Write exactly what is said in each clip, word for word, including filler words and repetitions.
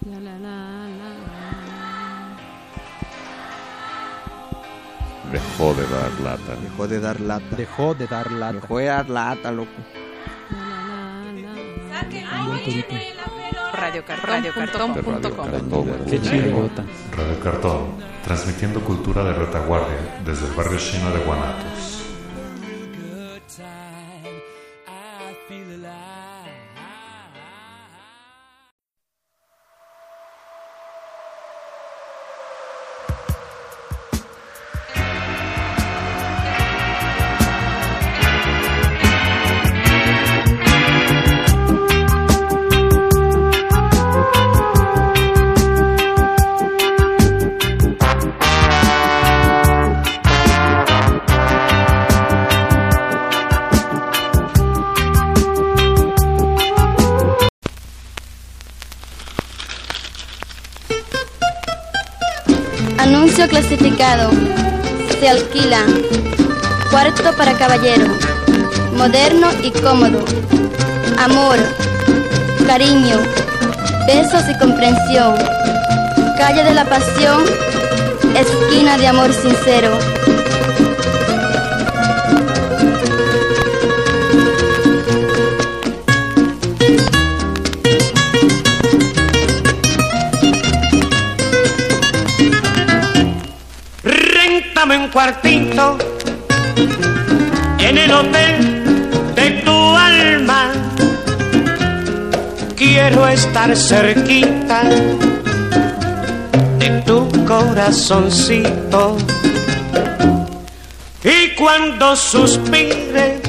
La, la, la, la, la. Dejó de dar lata. Dejó de dar lata. Dejó de dar lata. Dejó de dar lata, loco. Radio Cartón punto com. Qué chirigota. Radio Cartón, transmitiendo cultura de retaguardia desde el barrio chino de Guanatos. Anuncio clasificado. Se alquila. Cuarto para caballero. Moderno y cómodo. Amor. Cariño. Besos y comprensión. Calle de la Pasión. Esquina de amor sincero. Un cuartito en el hotel de tu alma. Quiero estar cerquita de tu corazoncito. Y cuando suspire,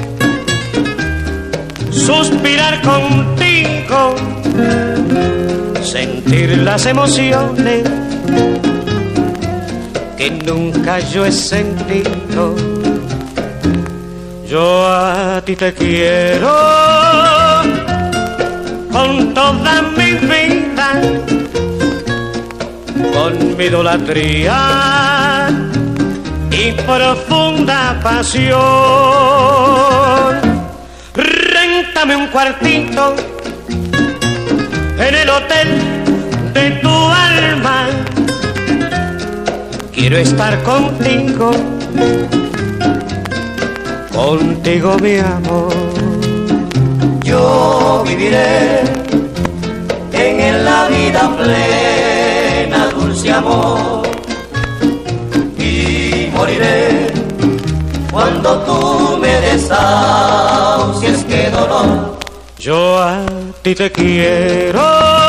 suspirar contigo, sentir las emociones que nunca yo he sentido. Yo a ti te quiero con toda mi vida, con mi idolatría y profunda pasión. Réntame un cuartito en el hotel de tu alma. Quiero estar contigo, contigo mi amor. Yo viviré en la vida plena, dulce amor, y moriré cuando tú me desahucies, qué dolor. Yo a ti te quiero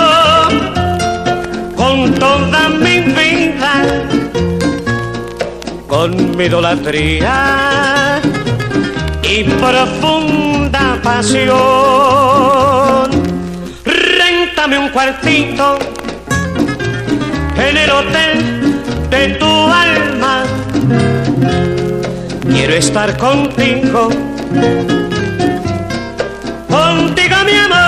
con toda mi vida, con mi idolatría y profunda pasión. Réntame un cuartito en el hotel de tu alma. Quiero estar contigo, contigo mi amor.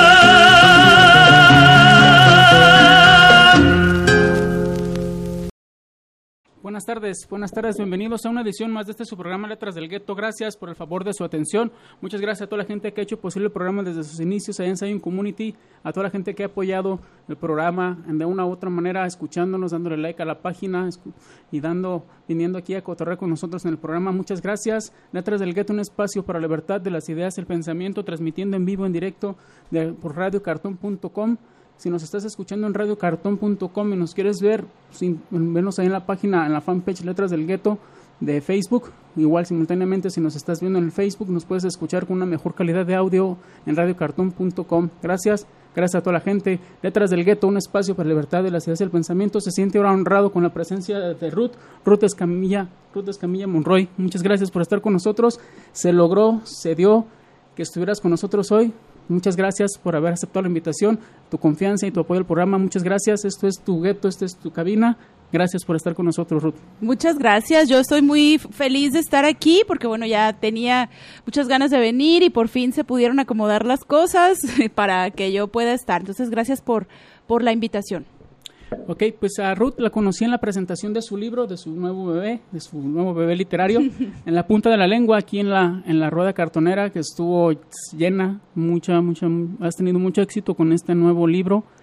Buenas tardes, buenas tardes, bienvenidos a una edición más de este su programa Letras del Gueto. Gracias por el favor de su atención. Muchas gracias a toda la gente que ha hecho posible el programa desde sus inicios allá en Zion Community, a toda la gente que ha apoyado el programa de una u otra manera, escuchándonos, dándole like a la página y dando, viniendo aquí a cotorrear con nosotros en el programa. Muchas gracias. Letras del Gueto, un espacio para la libertad de las ideas y el pensamiento, transmitiendo en vivo, en directo de, por radio cartón punto com. Si nos estás escuchando en radio cartón punto com y nos quieres ver, sin, venos ahí en la página, en la fanpage Letras del Gueto de Facebook. Igual simultáneamente, si nos estás viendo en el Facebook, nos puedes escuchar con una mejor calidad de audio en radio cartón punto com. Gracias, gracias a toda la gente. Letras del Gueto, un espacio para la libertad de las ideas y el pensamiento. Se siente ahora honrado con la presencia de Ruth, Ruth Escamilla, Ruth Escamilla Monroy. Muchas gracias por estar con nosotros. Se logró, se dio que estuvieras con nosotros hoy. Muchas gracias por haber aceptado la invitación, tu confianza y tu apoyo al programa. Muchas gracias. Esto es tu gueto, esta es tu cabina. Gracias por estar con nosotros, Ruth. Muchas gracias. Yo estoy muy feliz de estar aquí porque, bueno, ya tenía muchas ganas de venir y por fin se pudieron acomodar las cosas para que yo pueda estar. Entonces, gracias por, por la invitación. Ok, pues a Ruth la conocí en la presentación de su libro, de su nuevo bebé, de su nuevo bebé literario, en la punta de la lengua, aquí en la en la rueda cartonera, que estuvo llena, mucha, mucha, has tenido mucho éxito con este nuevo libro.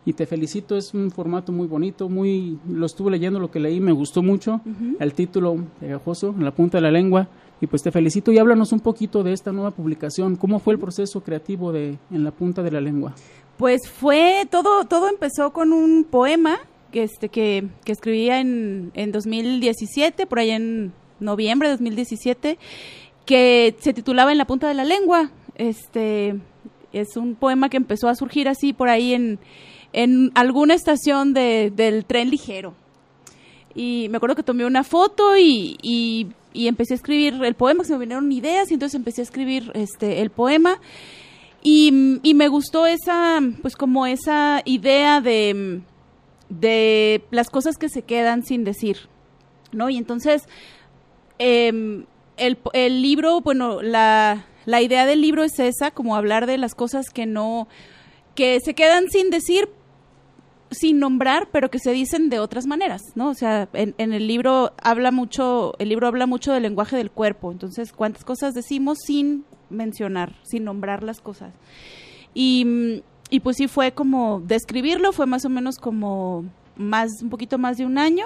y te felicito, es un formato muy bonito, muy lo estuve leyendo, lo que leí me gustó mucho, uh-huh. el título pegajoso, en la punta de la lengua, y pues te felicito y háblanos un poquito de esta nueva publicación. ¿Cómo fue el proceso creativo de En la punta de la lengua? Pues fue, todo todo empezó con un poema que este que, que escribía en, en dos mil diecisiete, por ahí en noviembre de dos mil diecisiete, que se titulaba En la punta de la lengua. Este es un poema que empezó a surgir así por ahí en, en alguna estación de, del tren ligero. Y me acuerdo que tomé una foto y, y, y empecé a escribir el poema, que se me vinieron ideas, y entonces empecé a escribir este el poema. Y, y me gustó esa, pues como esa idea de, de las cosas que se quedan sin decir, ¿no? Y entonces, eh, el, el libro, bueno, la, la idea del libro es esa, como hablar de las cosas que no, que se quedan sin decir, sin nombrar, pero que se dicen de otras maneras, ¿no? O sea, en, en el libro habla mucho, el libro habla mucho del lenguaje del cuerpo, entonces, ¿cuántas cosas decimos sin mencionar, sin nombrar las cosas? Y, y pues sí fue como describirlo, fue más o menos como más, un poquito más de un año,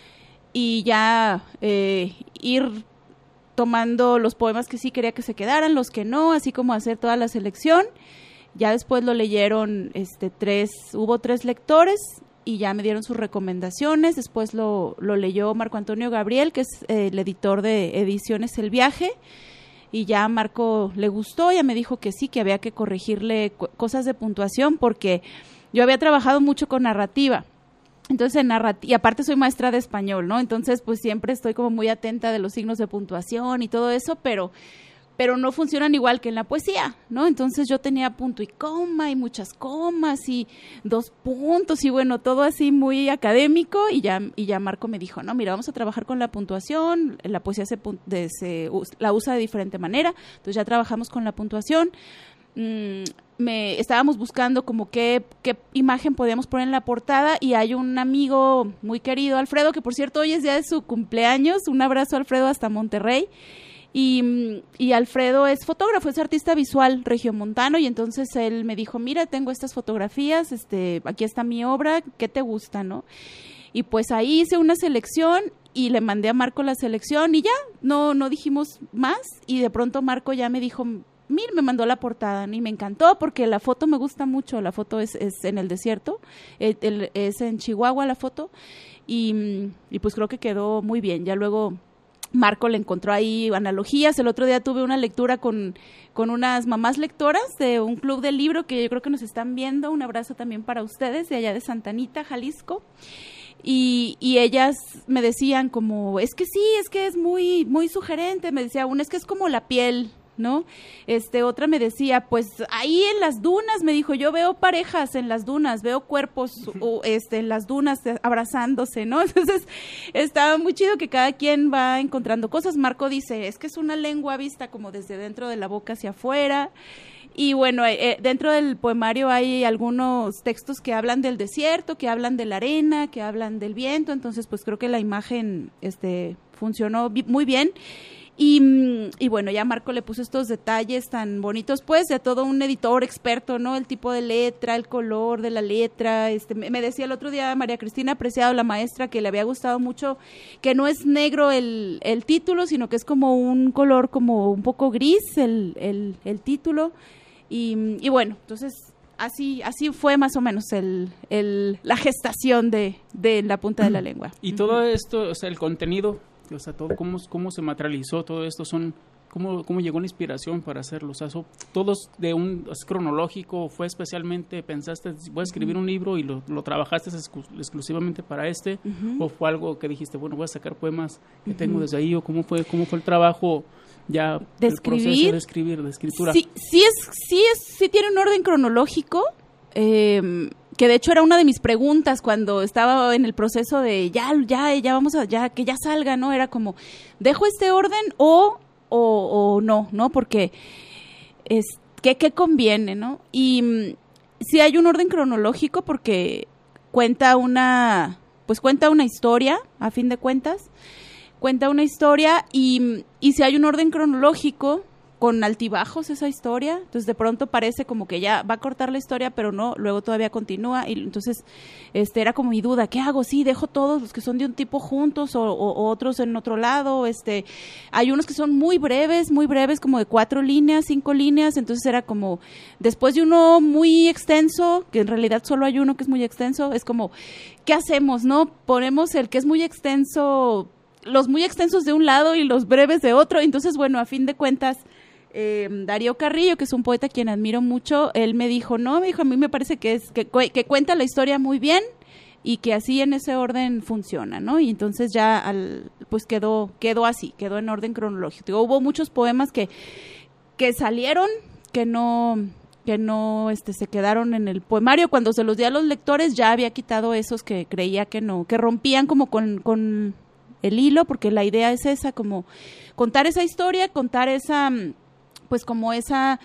y ya eh, ir tomando los poemas que sí quería que se quedaran, los que no, así como hacer toda la selección. Ya después lo leyeron este tres, hubo tres lectores y ya me dieron sus recomendaciones. Después lo, lo leyó Marco Antonio Gabriel, que es eh, el editor de Ediciones El Viaje, y ya a Marco le gustó, ya me dijo que sí, que había que corregirle co- cosas de puntuación, porque yo había trabajado mucho con narrativa. Entonces, en narrativa, y aparte soy maestra de español, ¿no? Entonces, pues siempre estoy como muy atenta de los signos de puntuación y todo eso, pero... pero no funcionan igual que en la poesía, ¿no? Entonces yo tenía punto y coma y muchas comas y dos puntos y bueno, todo así muy académico, y ya y ya Marco me dijo, no, mira, vamos a trabajar con la puntuación, la poesía se, de, se la usa de diferente manera, entonces ya trabajamos con la puntuación. Mm, me estábamos buscando como qué, qué imagen podíamos poner en la portada, y hay un amigo muy querido, Alfredo, que por cierto hoy es día de su cumpleaños, un abrazo Alfredo hasta Monterrey. Y, y Alfredo es fotógrafo, es artista visual regiomontano, y entonces él me dijo, mira, tengo estas fotografías, este, aquí está mi obra, ¿qué te gusta, no? Y pues ahí hice una selección y le mandé a Marco la selección y ya, no, no dijimos más, y de pronto Marco ya me dijo, mira, me mandó la portada, ¿no? Y me encantó porque la foto me gusta mucho, la foto es, es en el desierto, el, el, es en Chihuahua la foto, y, y pues creo que quedó muy bien. Ya luego Marco le encontró ahí analogías. El otro día tuve una lectura con, con unas mamás lectoras de un club del libro que yo creo que nos están viendo. Un abrazo también para ustedes de allá de Santa Anita, Jalisco. Y, y ellas me decían como, es que sí, es que es muy, muy sugerente. Me decía una, es que es como la piel, ¿no? Este, otra me decía, pues ahí en las dunas, me dijo, yo veo parejas en las dunas, veo cuerpos o, este, en las dunas abrazándose, ¿no? Entonces, estaba muy chido que cada quien va encontrando cosas. Marco dice, es que es una lengua vista como desde dentro de la boca hacia afuera. Y bueno, eh, dentro del poemario hay algunos textos que hablan del desierto, que hablan de la arena, que hablan del viento. Entonces, pues creo que la imagen este, funcionó bi- muy bien. Y, y bueno, ya Marco le puso estos detalles tan bonitos, pues, de todo un editor experto, ¿no? El tipo de letra, el color de la letra. Este, me, me decía el otro día María Cristina Preciado, la maestra, que le había gustado mucho, que no es negro el, el título, sino que es como un color como un poco gris el, el, el título. Y, y bueno, entonces así así fue más o menos el, el la gestación de, de La punta de la lengua. Y todo esto, o sea, el contenido, o sea, todo cómo, cómo se materializó todo esto, son cómo, cómo llegó la inspiración para hacerlo, o sea, so, todos de un es cronológico, fue especialmente, pensaste, voy a escribir un libro y lo, lo trabajaste exclu- exclusivamente para este, uh-huh. o fue algo que dijiste, bueno, voy a sacar poemas que uh-huh. tengo desde ahí, o cómo fue, cómo fue el trabajo ya de el escribir, proceso de escribir, de escritura. Sí, sí es, sí es, sí tiene un orden cronológico, eh, que de hecho era una de mis preguntas cuando estaba en el proceso de ya, ya, ya vamos a, ya, que ya salga, ¿no? Era como, ¿dejo este orden o, o, o no, ¿no? Porque es, ¿qué, qué conviene, no? Y sí hay un orden cronológico porque cuenta una, pues cuenta una historia, a fin de cuentas, cuenta una historia y, y si hay un orden cronológico con altibajos esa historia, entonces de pronto parece como que ya va a cortar la historia, pero no, luego todavía continúa, y entonces este era como mi duda, ¿qué hago? Sí, dejo todos los que son de un tipo juntos o, o, o otros en otro lado, este hay unos que son muy breves, muy breves, como de cuatro líneas, cinco líneas, entonces era como, después de uno muy extenso, que en realidad solo hay uno que es muy extenso, es como, ¿qué hacemos, no? Ponemos el que es muy extenso, los muy extensos de un lado y los breves de otro, entonces bueno, a fin de cuentas, Eh, Darío Carrillo, que es un poeta a quien admiro mucho, él me dijo, no, me dijo, a mí me parece que es que, que cuenta la historia muy bien y que así en ese orden funciona, ¿no? Y entonces ya al, pues quedó quedó así, quedó en orden cronológico. Digo, hubo muchos poemas que que salieron, que no que no este se quedaron en el poemario, cuando se los di a los lectores ya había quitado esos que creía que no, que rompían como con con el hilo, porque la idea es esa, como contar esa historia, contar esa pues como esa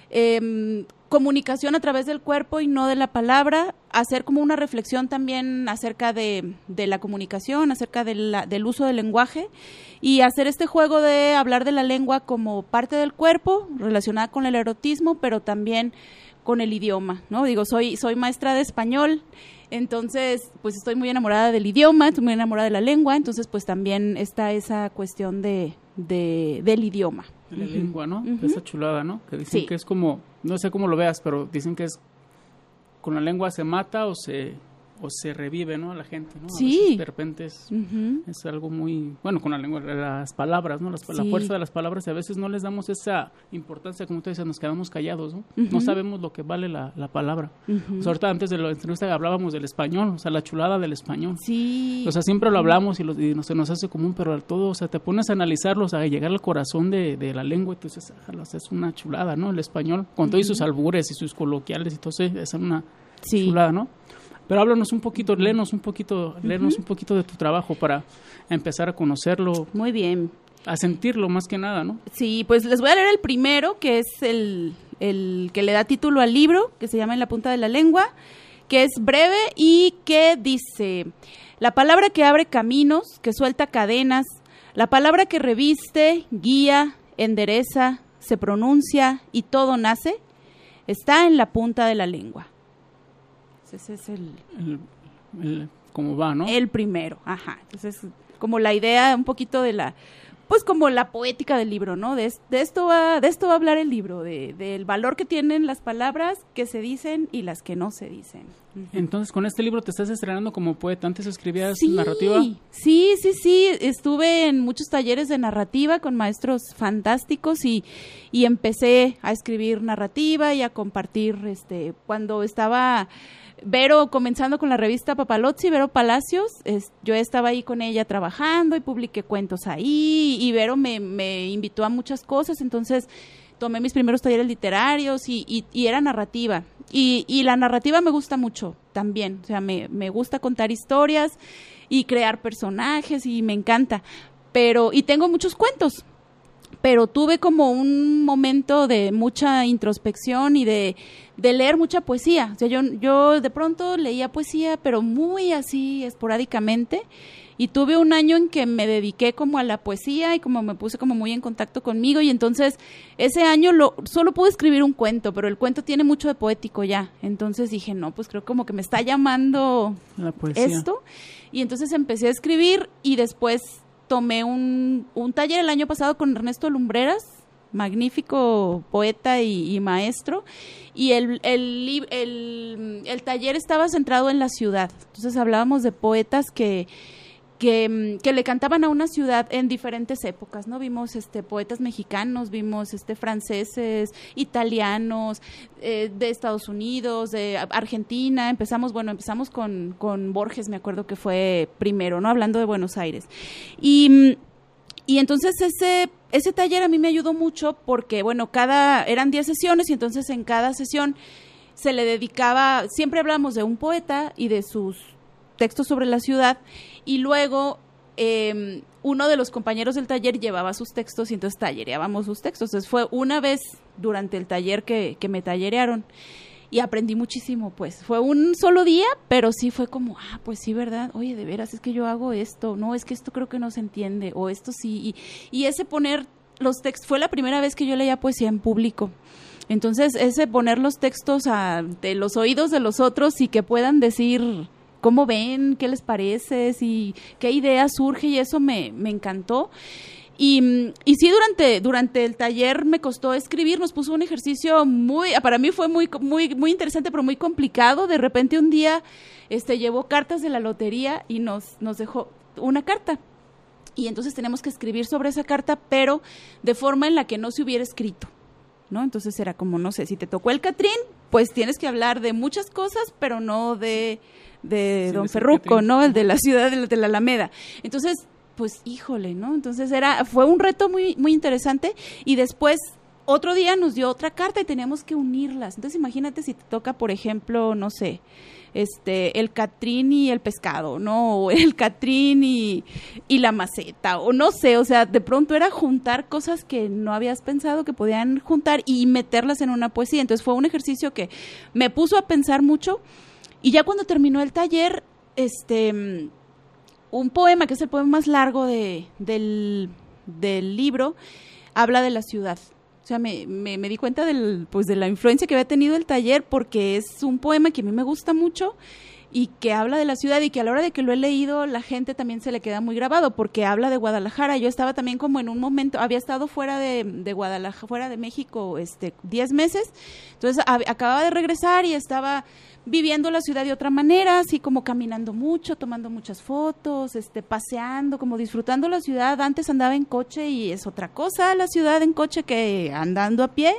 eh, comunicación a través del cuerpo y no de la palabra, hacer como una reflexión también acerca de, de la comunicación, acerca de la, del uso del lenguaje, y hacer este juego de hablar de la lengua como parte del cuerpo, relacionada con el erotismo, pero también con el idioma, ¿no? Digo, soy, soy maestra de español, entonces pues estoy muy enamorada del idioma, estoy muy enamorada de la lengua, entonces pues también está esa cuestión de, de del idioma. De la uh-huh. lengua, ¿no? Uh-huh. Esa chulada, ¿no? Que dicen sí. que es como, no sé cómo lo veas, pero dicen que es, con la lengua se mata o se o se revive, ¿no? A la gente, ¿no? A sí. veces de repente es, uh-huh. es algo muy, bueno, con la lengua, las palabras, ¿no? Las, sí. La fuerza de las palabras, y a veces no les damos esa importancia, como tú dices, nos quedamos callados, ¿no? Uh-huh. No sabemos lo que vale la, la palabra. Uh-huh. O sea, ahorita antes de la entrevista hablábamos del español, o sea, la chulada del español. Sí. O sea, siempre lo hablamos y, lo, y no, se nos hace común, pero al todo, o sea, te pones a analizarlo, o sea, a llegar al corazón de, de la lengua, y tú dices, ah, es una chulada, ¿no? El español, con uh-huh. todos sus albures y sus coloquiales y todo eso, es una sí. chulada, ¿no? Pero háblanos un poquito, léenos un poquito, uh-huh. léenos un poquito de tu trabajo para empezar a conocerlo. Muy bien. A sentirlo más que nada, ¿no? Sí, pues les voy a leer el primero, que es el, el que le da título al libro, que se llama En la punta de la lengua, que es breve y que dice: la palabra que abre caminos, que suelta cadenas, la palabra que reviste, guía, endereza, se pronuncia y todo nace, está en la punta de la lengua. Ese es el, el, el cómo va, ¿no? El primero, ajá. Entonces, como la idea un poquito de la, pues como la poética del libro, ¿no? De, de esto va, de esto va a hablar el libro, de del valor que tienen las palabras que se dicen y las que no se dicen. Entonces, con este libro te estás estrenando como poeta. ¿Antes escribías sí, narrativa? Sí, sí, sí. Estuve en muchos talleres de narrativa con maestros fantásticos y, y empecé a escribir narrativa y a compartir, este, cuando estaba Vero comenzando con la revista Papalozzi, Vero Palacios, es, yo estaba ahí con ella trabajando y publiqué cuentos ahí, y Vero me, me invitó a muchas cosas, entonces tomé mis primeros talleres literarios y, y, y era narrativa. Y, y la narrativa me gusta mucho también, o sea, me, me gusta contar historias y crear personajes y me encanta, pero, y tengo muchos cuentos, pero tuve como un momento de mucha introspección y de, de leer mucha poesía. O sea, yo, yo de pronto leía poesía, pero muy así esporádicamente, y tuve un año en que me dediqué como a la poesía y como me puse como muy en contacto conmigo, y entonces ese año lo, solo pude escribir un cuento, pero el cuento tiene mucho de poético ya. Entonces dije, no, pues creo como que me está llamando la poesía. Esto, y entonces empecé a escribir y después tomé un, un taller el año pasado con Ernesto Lumbreras, magnífico poeta y, y maestro, y el, el, el, el taller estaba centrado en la ciudad. Entonces hablábamos de poetas que, que, que le cantaban a una ciudad en diferentes épocas, ¿no? Vimos este poetas mexicanos, vimos este franceses, italianos, eh, de Estados Unidos, de Argentina. Empezamos, bueno, empezamos con, con Borges, me acuerdo que fue primero, ¿no? Hablando de Buenos Aires. Y, y entonces ese, ese taller a mí me ayudó mucho porque, bueno, cada, eran diez sesiones, y entonces en cada sesión se le dedicaba, siempre hablamos de un poeta y de sus textos sobre la ciudad, y luego eh, uno de los compañeros del taller llevaba sus textos y entonces tallereábamos sus textos. Entonces fue una vez durante el taller que, que me tallerearon y aprendí muchísimo, pues. Fue un solo día, pero sí fue como, ah, pues sí, ¿verdad? Oye, de veras, es que yo hago esto, no, es que esto creo que no se entiende, o esto sí, y, y ese poner los textos, fue la primera vez que yo leía poesía en público. Entonces, ese poner los textos ante los oídos de los otros y que puedan decir cómo ven, qué les parece, si, qué idea surge, y eso me, me encantó. Y, y sí, durante, durante el taller me costó escribir, nos puso un ejercicio muy, para mí fue muy, muy, muy interesante, pero muy complicado. De repente un día este, llevó cartas de la lotería y nos, nos dejó una carta. Y entonces tenemos que escribir sobre esa carta, pero de forma en la que no se hubiera escrito, ¿no? Entonces era como, no sé, si te tocó el Catrín, pues tienes que hablar de muchas cosas, pero no de, de sí, Don Ferruco, ¿no? El de la ciudad de la, de la Alameda. Entonces, pues, híjole, ¿no? Entonces era, fue un reto muy, muy interesante, y después otro día nos dio otra carta y teníamos que unirlas. Entonces imagínate si te toca, por ejemplo, no sé, este, el Catrín y el pescado, ¿no? O el Catrín y, y la maceta, o no sé, o sea, de pronto era juntar cosas que no habías pensado que podían juntar y meterlas en una poesía. Entonces fue un ejercicio que me puso a pensar mucho, y ya cuando terminó el taller, este, un poema, que es el poema más largo de, del, del libro, habla de la ciudad. O sea, me, me, me di cuenta del, pues, de la influencia que había tenido el taller, porque es un poema que a mí me gusta mucho y que habla de la ciudad, y que a la hora de que lo he leído la gente también se le queda muy grabado, porque habla de Guadalajara. Yo estaba también como en un momento, había estado fuera de, de Guadalajara, fuera de México, este, diez meses, entonces a, acababa de regresar y estaba viviendo la ciudad de otra manera, así como caminando mucho, tomando muchas fotos, este, paseando, como disfrutando la ciudad. Antes andaba en coche y es otra cosa la ciudad en coche que andando a pie,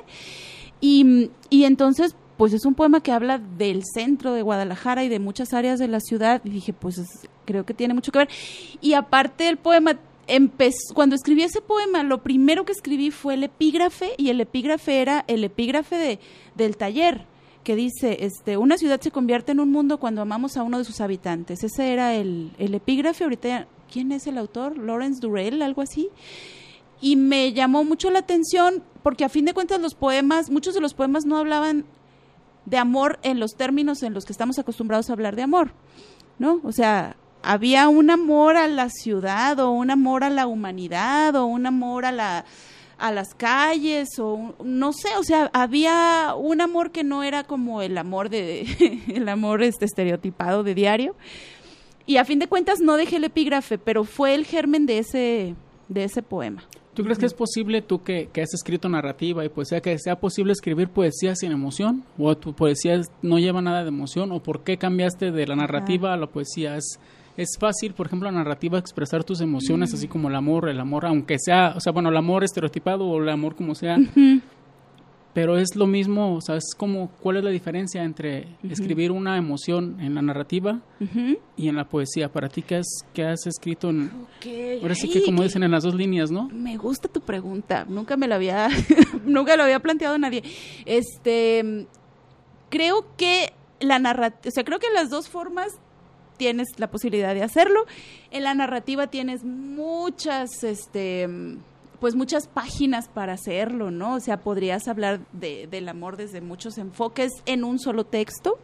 y, y entonces pues es un poema que habla del centro de Guadalajara y de muchas áreas de la ciudad, y dije, pues es, creo que tiene mucho que ver. Y aparte el poema, empezó, cuando escribí ese poema, lo primero que escribí fue el epígrafe, y el epígrafe era el epígrafe de, del taller, que dice, este, una ciudad se convierte en un mundo cuando amamos a uno de sus habitantes. Ese era el, el epígrafe. Ahorita, ¿quién es el autor? Lawrence Durrell, algo así. Y me llamó mucho la atención, porque a fin de cuentas los poemas, muchos de los poemas no hablaban de amor en los términos en los que estamos acostumbrados a hablar de amor, ¿no? O sea, había un amor a la ciudad, o un amor a la humanidad, o un amor a la a las calles, o no sé, o sea, había un amor que no era como el amor de el amor este estereotipado de diario. Y a fin de cuentas no dejé el epígrafe, pero fue el germen de ese de ese poema. ¿Tú crees que es posible, tú que, que has escrito narrativa y poesía, que sea posible escribir poesía sin emoción? ¿O tu poesía no lleva nada de emoción? ¿O por qué cambiaste de la narrativa a la poesía? ¿Es, es fácil, por ejemplo, la narrativa expresar tus emociones, mm. así como el amor, el amor, aunque sea, o sea, bueno, el amor estereotipado o el amor como sea, uh-huh. pero es lo mismo, o sea, es como, ¿cuál es la diferencia entre uh-huh. escribir una emoción en la narrativa uh-huh. y en la poesía? Para ti, ¿qué has, qué has escrito en...? Okay. Ahora sí que, como dicen, en las dos líneas, ¿no? Me gusta tu pregunta, nunca me lo había, nunca lo había planteado nadie. Este, creo que la narrativa, o sea, creo que las dos formas tienes la posibilidad de hacerlo. En la narrativa tienes muchas, este... pues muchas páginas para hacerlo, ¿no? O sea, podrías hablar de, del amor desde muchos enfoques en un solo texto.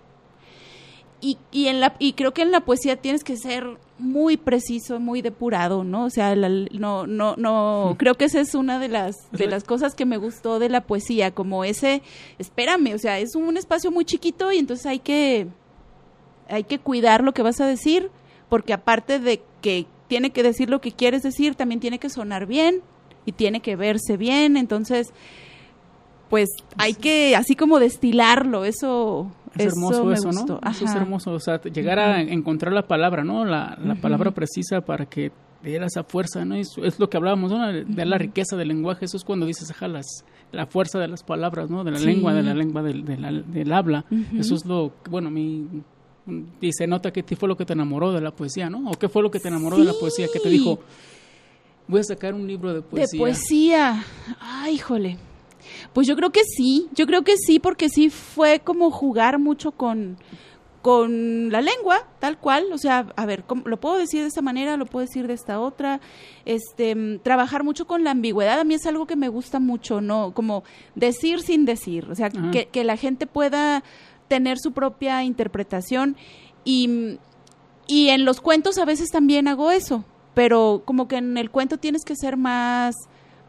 Y, y, en la, y creo que en la poesía tienes que ser muy preciso, muy depurado, ¿no? O sea, la, no, no, no, creo que esa es una de las, de las cosas que me gustó de la poesía, como ese, espérame, o sea, es un espacio muy chiquito y entonces hay que, hay que cuidar lo que vas a decir, porque aparte de que tiene que decir lo que quieres decir, también tiene que sonar bien y tiene que verse bien. Entonces, pues hay que así como destilarlo, eso es eso hermoso me eso, gustó. ¿no? Eso es hermoso, o sea, llegar uh-huh. a encontrar la palabra, ¿no? La, la uh-huh. palabra precisa para que te diera esa fuerza, ¿no? Es, es lo que hablábamos, ¿no? De, de la riqueza del lenguaje, eso es cuando dices, ajá, las, la fuerza de las palabras, ¿no? De la sí. lengua, de la lengua del, de la, del habla, uh-huh. eso es lo, bueno, mi... y se nota que fue lo que te enamoró de la poesía, ¿no? ¿O qué fue lo que te enamoró sí. de la poesía? Que te dijo, voy a sacar un libro de poesía. De poesía. Ay, híjole. Pues yo creo que sí, yo creo que sí, porque sí fue como jugar mucho con, con la lengua, tal cual. O sea, a ver, lo puedo decir de esta manera, lo puedo decir de esta otra. Este, trabajar mucho con la ambigüedad, a mí es algo que me gusta mucho, ¿no? Como decir sin decir, o sea, que, que la gente pueda tener su propia interpretación. Y, y en los cuentos a veces también hago eso, pero como que en el cuento tienes que ser más,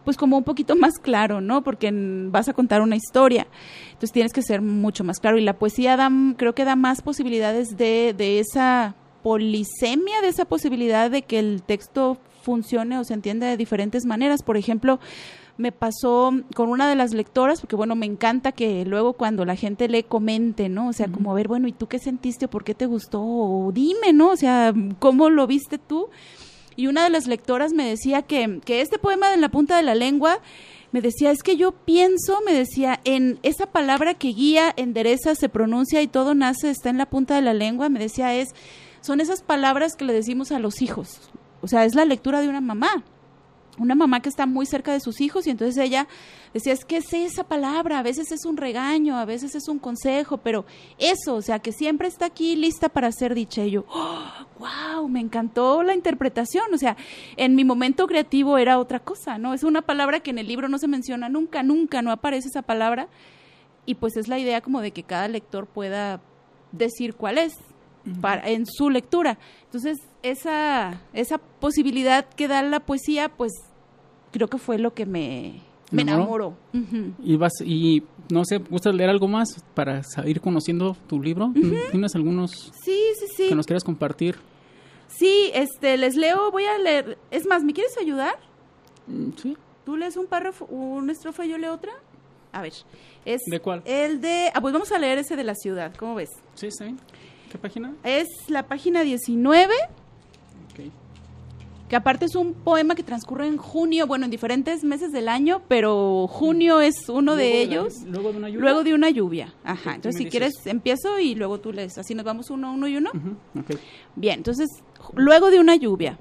pues como un poquito más claro, ¿no? Porque en, vas a contar una historia, entonces tienes que ser mucho más claro, y la poesía da, creo que da más posibilidades de, de esa polisemia, de esa posibilidad de que el texto funcione o se entienda de diferentes maneras. Por ejemplo, me pasó con una de las lectoras, porque bueno, me encanta que luego cuando la gente lee comente, ¿no? O sea, uh-huh. como a ver, bueno, ¿y tú qué sentiste o por qué te gustó? O dime, ¿no? O sea, ¿cómo lo viste tú? Y una de las lectoras me decía que, que este poema de En la punta de la lengua, me decía, es que yo pienso, me decía, en esa palabra que guía, endereza, se pronuncia y todo nace, está en la punta de la lengua, me decía, es, son esas palabras que le decimos a los hijos. O sea, es la lectura de una mamá. Una mamá que está muy cerca de sus hijos, y entonces ella decía, es que es esa palabra, a veces es un regaño, a veces es un consejo, pero eso, o sea, que siempre está aquí lista para ser dicha. Y yo, oh, wow, me encantó la interpretación, o sea, en mi momento creativo era otra cosa, ¿no? Es una palabra que en el libro no se menciona nunca, nunca, no aparece esa palabra, y pues es la idea como de que cada lector pueda decir cuál es uh-huh. para, en su lectura. Entonces, esa esa posibilidad que da la poesía, pues creo que fue lo que me, me enamoró. Uh-huh. Y vas y no sé, ¿gustas leer algo más para ir conociendo tu libro? Uh-huh. ¿Tienes algunos sí, sí, sí. que nos quieras compartir? Sí, este, les leo, voy a leer. Es más, ¿me quieres ayudar? Sí. ¿Tú lees un párrafo, una estrofa y yo leo otra? A ver. Es ¿De cuál? El de, ah, pues vamos a leer ese de la ciudad, ¿cómo ves? Sí, está bien. ¿Qué página? Es la página diecinueve. Okay. Que aparte es un poema que transcurre en junio, bueno, en diferentes meses del año, pero junio es uno de ellos. La, ¿Luego de una lluvia? Luego de una lluvia, ajá. Okay, entonces, si quieres, empiezo y luego tú lees. Así nos vamos uno, uno y uno. Uh-huh. Okay. Bien, entonces, luego de una lluvia.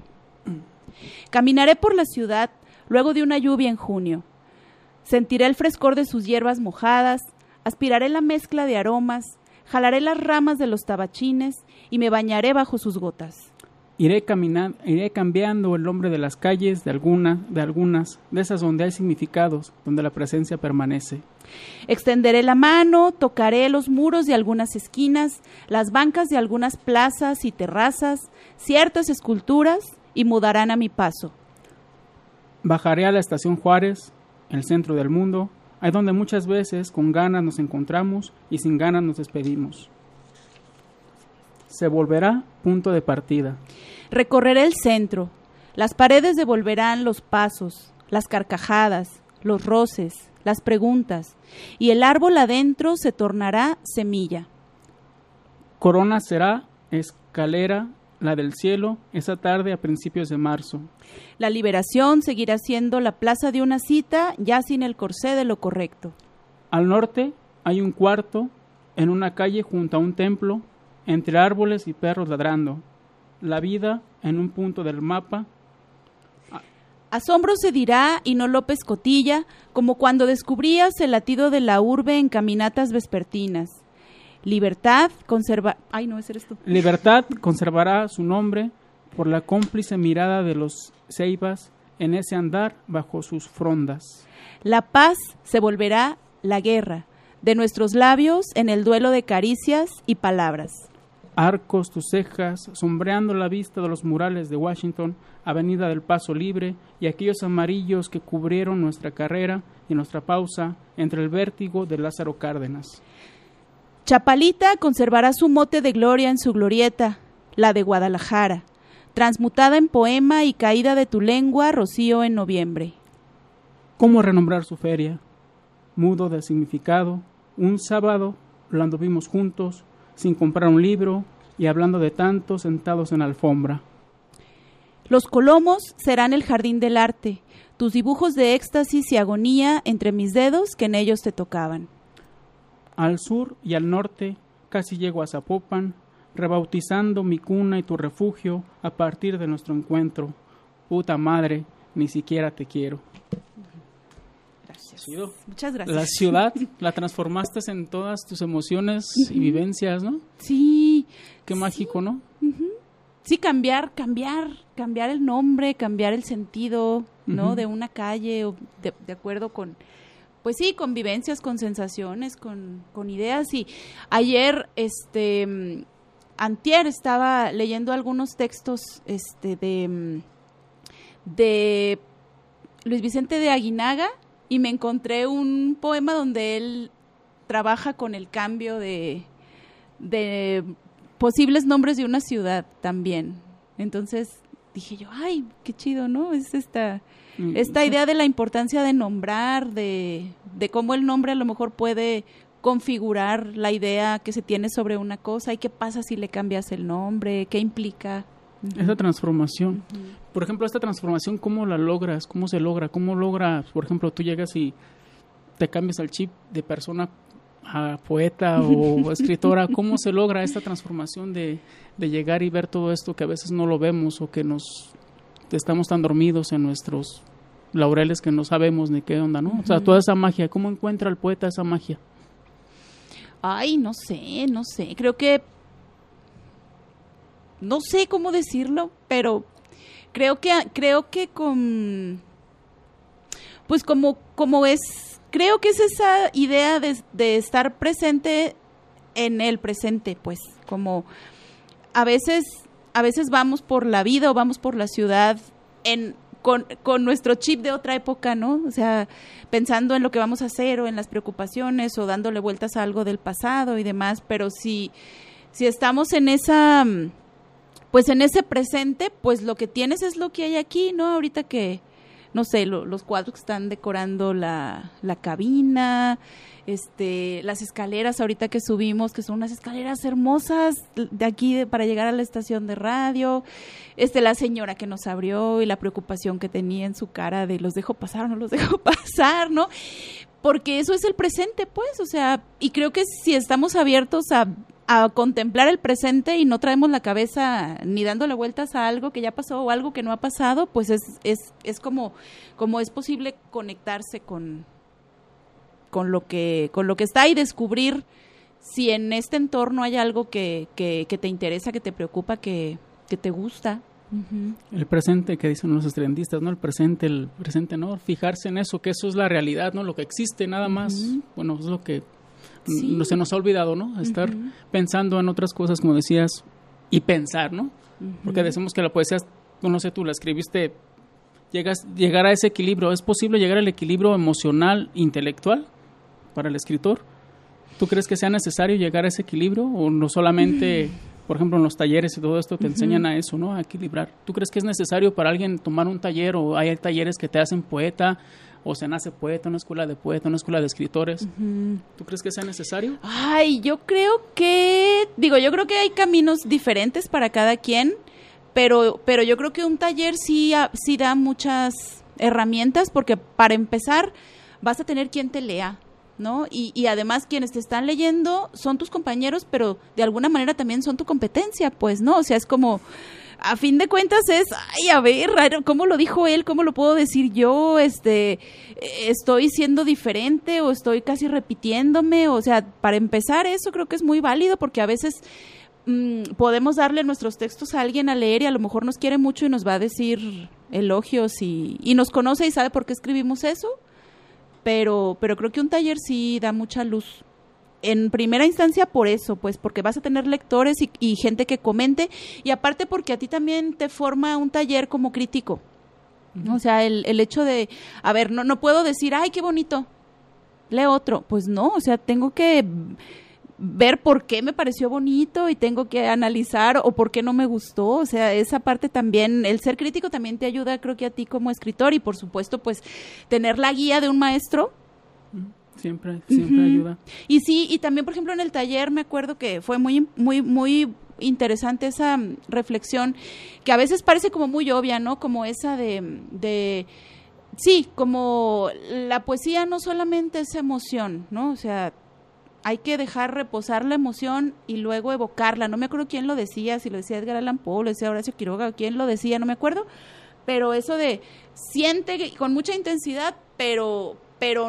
Caminaré por la ciudad, luego de una lluvia en junio. Sentiré el frescor de sus hierbas mojadas, aspiraré la mezcla de aromas, jalaré las ramas de los tabachines y me bañaré bajo sus gotas. Iré caminando, iré cambiando el nombre de las calles, de alguna, de algunas, de esas donde hay significados, donde la presencia permanece. Extenderé la mano, tocaré los muros de algunas esquinas, las bancas de algunas plazas y terrazas, ciertas esculturas, y mudarán a mi paso. Bajaré a la estación Juárez, el centro del mundo, ahí donde muchas veces con ganas nos encontramos y sin ganas nos despedimos. Se volverá punto de partida. Recorreré el centro. Las paredes devolverán los pasos, las carcajadas, los roces, las preguntas, y el árbol adentro se tornará semilla. Corona será escalera, la del cielo, esa tarde a principios de marzo. La liberación seguirá siendo la plaza de una cita, ya sin el corsé de lo correcto. Al norte hay un cuarto, en una calle junto a un templo, entre árboles y perros ladrando. La vida en un punto del mapa. Asombro se dirá y no López Cotilla, como cuando descubrías el latido de la urbe en caminatas vespertinas. Libertad conserva... Ay, no, ese eres tú. Libertad conservará su nombre por la cómplice mirada de los ceibas en ese andar bajo sus frondas. La paz se volverá la guerra, de nuestros labios en el duelo de caricias y palabras. Arcos tus cejas, sombreando la vista de los murales de Washington, Avenida del Paso Libre y aquellos amarillos que cubrieron nuestra carrera y nuestra pausa entre el vértigo de Lázaro Cárdenas. Chapalita conservará su mote de gloria en su glorieta, la de Guadalajara, transmutada en poema y caída de tu lengua, rocío en noviembre. ¿Cómo renombrar su feria? Mudo del significado, un sábado lo anduvimos juntos, sin comprar un libro y hablando de tantos sentados en la alfombra. Los colomos serán el jardín del arte, tus dibujos de éxtasis y agonía entre mis dedos que en ellos te tocaban. Al sur y al norte casi llego a Zapopan, rebautizando mi cuna y tu refugio a partir de nuestro encuentro. Puta madre, ni siquiera te quiero. Gracias. Muchas gracias. La ciudad la transformaste en todas tus emociones uh-huh. y vivencias, ¿no? Sí. Qué sí. mágico, ¿no? Uh-huh. Sí, cambiar, cambiar, cambiar el nombre, cambiar el sentido, ¿no? Uh-huh. De una calle, o de, de acuerdo con, pues sí, con vivencias, con sensaciones, con, con ideas. Y ayer, este, antier estaba leyendo algunos textos, este, de, de Luis Vicente de Aguinaga y me encontré un poema donde él trabaja con el cambio de, de posibles nombres de una ciudad también. Entonces dije yo, ay, qué chido, ¿no? Es esta, esta idea de la importancia de nombrar, de, de cómo el nombre a lo mejor puede configurar la idea que se tiene sobre una cosa y qué pasa si le cambias el nombre, qué implica. Esa transformación. Uh-huh. Por ejemplo, esta transformación, ¿cómo la logras? ¿Cómo se logra? ¿Cómo logra, por ejemplo, tú llegas y te cambias al chip de persona a poeta o escritora? ¿Cómo se logra esta transformación de, de llegar y ver todo esto que a veces no lo vemos o que nos estamos tan dormidos en nuestros laureles que no sabemos ni qué onda, ¿no? Uh-huh. O sea, toda esa magia, ¿cómo encuentra el poeta esa magia? Ay, no sé, no sé. Creo que no sé cómo decirlo, pero creo que creo que con pues como como es creo que es esa idea de, de estar presente en el presente, pues como a veces a veces vamos por la vida o vamos por la ciudad en con con nuestro chip de otra época, ¿no? O sea, pensando en lo que vamos a hacer o en las preocupaciones o dándole vueltas a algo del pasado y demás, pero si si estamos en esa pues en ese presente, pues lo que tienes es lo que hay aquí, ¿no? Ahorita que, no sé, lo, los cuadros que están decorando la, la cabina, este, las escaleras ahorita que subimos, que son unas escaleras hermosas de aquí de, para llegar a la estación de radio, este, la señora que nos abrió y la preocupación que tenía en su cara de los dejo pasar o no los dejo pasar, ¿no? Porque eso es el presente, pues, o sea, y creo que si estamos abiertos a a contemplar el presente y no traemos la cabeza ni dándole vueltas a algo que ya pasó o algo que no ha pasado, pues es es es como como es posible conectarse con con lo que con lo que está y descubrir si en este entorno hay algo que que, que te interesa, que te preocupa, que que te gusta. Uh-huh. El presente que dicen los estrendistas, ¿no? El presente, el presente, ¿no? Fijarse en eso, que eso es la realidad, ¿no? Lo que existe nada más, uh-huh. Bueno, es lo que sí. No se nos ha olvidado, ¿no? Estar uh-huh. pensando en otras cosas, como decías, y pensar, ¿no? Uh-huh. Porque decimos que la poesía, no sé, tú la escribiste, llegas, llegar a ese equilibrio. ¿Es posible llegar al equilibrio emocional, intelectual para el escritor? ¿Tú crees que sea necesario llegar a ese equilibrio? ¿O no solamente, uh-huh. por ejemplo, en los talleres y todo esto te uh-huh. enseñan a eso, ¿no? A equilibrar. ¿Tú crees que es necesario para alguien tomar un taller o hay talleres que te hacen poeta o se nace poeta, una escuela de poeta, una escuela de escritores? Uh-huh. ¿Tú crees que sea necesario? Ay, yo creo que, digo, yo creo que hay caminos diferentes para cada quien, pero, pero yo creo que un taller sí, sí da muchas herramientas, porque para empezar vas a tener quien te lea, ¿no? Y, y además quienes te están leyendo son tus compañeros, pero de alguna manera también son tu competencia, pues, ¿no? O sea, es como, a fin de cuentas es, ay, a ver, ¿cómo lo dijo él? ¿Cómo lo puedo decir yo? Este, ¿estoy siendo diferente o estoy casi repitiéndome? O sea, para empezar eso creo que es muy válido, porque a veces mmm, podemos darle nuestros textos a alguien a leer y a lo mejor nos quiere mucho y nos va a decir elogios y, y nos conoce y sabe por qué escribimos eso, pero, pero creo que un taller sí da mucha luz. En primera instancia por eso, pues porque vas a tener lectores y, y gente que comente, y aparte porque a ti también te forma un taller como crítico, ¿no? O sea, el, el hecho de, a ver, no, no puedo decir, ay, qué bonito, lee otro, pues no, o sea, tengo que ver por qué me pareció bonito y tengo que analizar o por qué no me gustó, o sea, esa parte también, el ser crítico también te ayuda, creo que a ti como escritor, y por supuesto, pues, tener la guía de un maestro. Siempre, siempre uh-huh. ayuda. Y sí, y también, por ejemplo, en el taller me acuerdo que fue muy, muy, muy interesante esa reflexión, que a veces parece como muy obvia, ¿no? Como esa de, de, sí, como la poesía no solamente es emoción, ¿no? O sea, hay que dejar reposar la emoción y luego evocarla. No me acuerdo quién lo decía, si lo decía Edgar Allan Poe, lo decía Horacio Quiroga, quién lo decía, no me acuerdo, pero eso de siente con mucha intensidad, pero... pero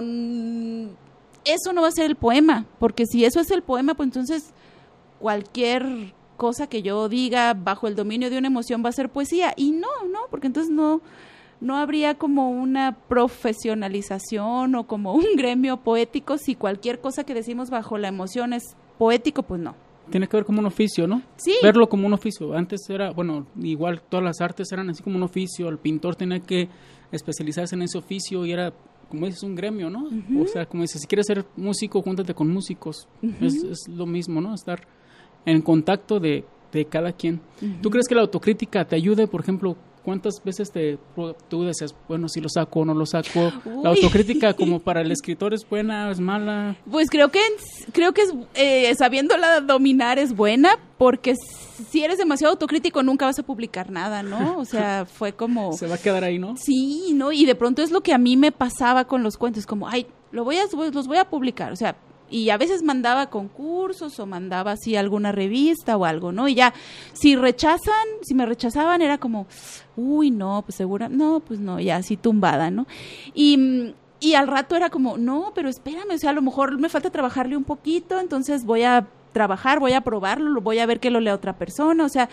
eso no va a ser el poema, porque si eso es el poema, pues entonces cualquier cosa que yo diga bajo el dominio de una emoción va a ser poesía, y no, no, porque entonces no, no habría como una profesionalización o como un gremio poético si cualquier cosa que decimos bajo la emoción es poético, pues no, tiene que ver como un oficio, ¿no? Sí. Verlo como un oficio. Antes era, bueno, igual todas las artes eran así como un oficio. El pintor tenía que especializarse en ese oficio y era, como dices, un gremio, ¿no? Uh-huh. O sea, como dices, si quieres ser músico, júntate con músicos. Uh-huh. Es, es lo mismo, ¿no? Estar en contacto de, de cada quien. Uh-huh. ¿Tú crees que la autocrítica te ayude, por ejemplo? ¿Cuántas veces te, tú decías, bueno, si lo saco o no lo saco? Uy. La autocrítica como para el escritor es buena, es mala. Pues creo que creo que es, eh, sabiéndola dominar es buena, porque si eres demasiado autocrítico nunca vas a publicar nada, ¿no? O sea, fue como... Se va a quedar ahí, ¿no? Sí, ¿no? Y de pronto es lo que a mí me pasaba con los cuentos, como, ay, lo voy a, los voy a publicar, o sea... Y a veces mandaba concursos o mandaba así alguna revista o algo, ¿no? Y ya, si rechazan, si me rechazaban era como, uy, no, pues segura, no, pues no, ya así tumbada, ¿no? Y, y al rato era como, no, pero espérame, o sea, a lo mejor me falta trabajarle un poquito, entonces voy a trabajar, voy a probarlo, voy a ver que lo lea otra persona, o sea,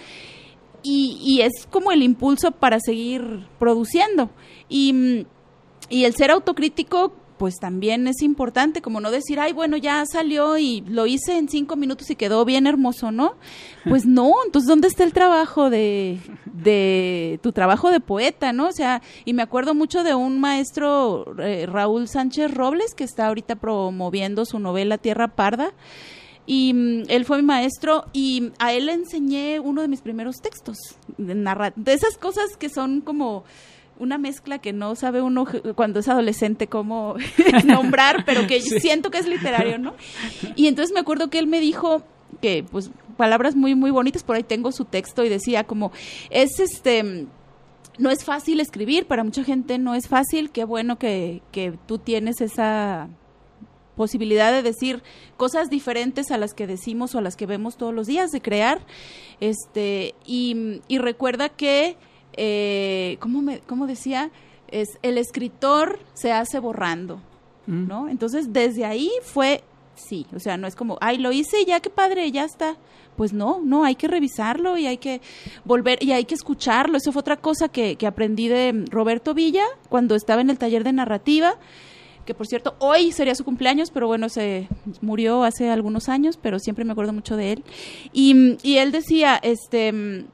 y, y es como el impulso para seguir produciendo. Y, y el ser autocrítico, pues también es importante, como no decir, ay, bueno, ya salió y lo hice en cinco minutos y quedó bien hermoso, ¿no? Pues no, entonces, ¿dónde está el trabajo de, de tu trabajo de poeta, ¿no? O sea, y me acuerdo mucho de un maestro, eh, Raúl Sánchez Robles, que está ahorita promoviendo su novela Tierra Parda, y um, él fue mi maestro, y a él le enseñé uno de mis primeros textos, de, narra- de esas cosas que son como... una mezcla que no sabe uno cuando es adolescente cómo nombrar, pero que sí. Siento que es literario, ¿no? Y entonces me acuerdo que él me dijo que, pues, palabras muy, muy bonitas, por ahí tengo su texto, y decía como, es este, no es fácil escribir, para mucha gente no es fácil, qué bueno que, que tú tienes esa posibilidad de decir cosas diferentes a las que decimos o a las que vemos todos los días, de crear, este, y, y recuerda que Eh, ¿cómo, me, ¿cómo decía? Es el escritor se hace borrando, mm. ¿no? Entonces, desde ahí fue, sí, o sea, no es como, ay, lo hice y ya, qué padre, ya está. Pues no, no, hay que revisarlo y hay que volver, y hay que escucharlo. Eso fue otra cosa que, que aprendí de Roberto Villa cuando estaba en el taller de narrativa, que por cierto, hoy sería su cumpleaños, pero bueno, se murió hace algunos años, pero siempre me acuerdo mucho de él. Y, y él decía, este...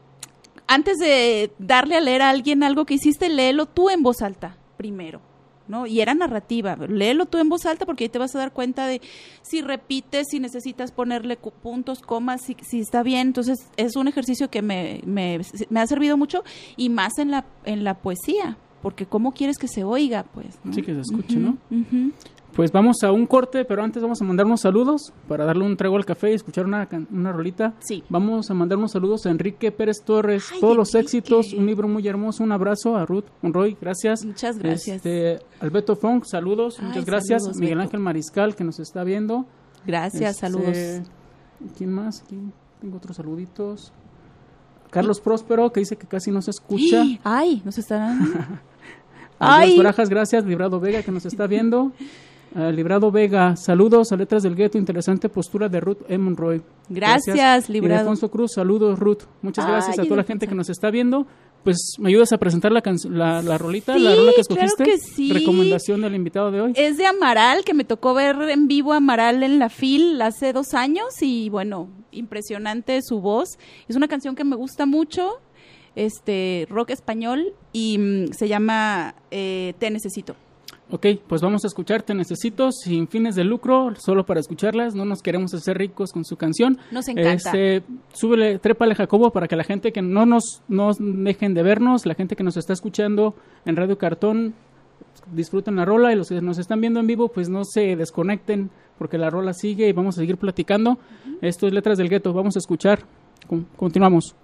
antes de darle a leer a alguien algo que hiciste, léelo tú en voz alta primero, ¿no? Y era narrativa, léelo tú en voz alta porque ahí te vas a dar cuenta de si repites, si necesitas ponerle puntos, comas, si, si está bien. Entonces es un ejercicio que me, me, me ha servido mucho, y más en la, en la poesía, porque ¿cómo quieres que se oiga? Pues, ¿no? Sí, que se escuche, uh-huh, ¿no? Uh-huh. Pues vamos a un corte, pero antes vamos a mandar unos saludos para darle un trago al café y escuchar una, una rolita. Sí. Vamos a mandar unos saludos a Enrique Pérez Torres. Ay, todos los Enrique. éxitos, un libro muy hermoso, un abrazo a Ruth Monroy, gracias. Muchas gracias. Este, Alberto Funk, saludos, Ay, muchas gracias. saludos, Miguel Beto. Ángel Mariscal, que nos está viendo. Gracias, Este, saludos. ¿Quién más? Aquí tengo otros saluditos. Carlos Próspero, que dice que casi no se escucha. Ay, nos están... Ay. Barajas, gracias. Librado Vega, que nos está viendo. Uh, Librado Vega, saludos a Letras del Gueto, interesante postura de Ruth E. Monroy. Gracias, gracias. Librado. Y Alfonso Cruz, saludos Ruth. Muchas Ay, gracias a toda la gente Alfonso. que nos está viendo. Pues, ¿me ayudas a presentar la, can- la, la rolita, Sí, la rola que claro escogiste? que sí. Recomendación del invitado de hoy. Es de Amaral, que me tocó ver en vivo a Amaral en la F I L hace dos años, y bueno, impresionante su voz. Es una canción que me gusta mucho, este rock español, y mm, se llama eh, Te Necesito. Ok, pues vamos a escuchar Te Necesito, sin fines de lucro, solo para escucharlas. No nos queremos hacer ricos con su canción. Nos encanta. Este, súbele, trépale, Jacobo, para que la gente que no nos, no dejen de vernos, la gente que nos está escuchando en Radio Cartón, disfruten la rola, y los que nos están viendo en vivo, pues no se desconecten, porque la rola sigue y vamos a seguir platicando. Uh-huh. Esto es Letras del Gueto, vamos a escuchar. Con- continuamos.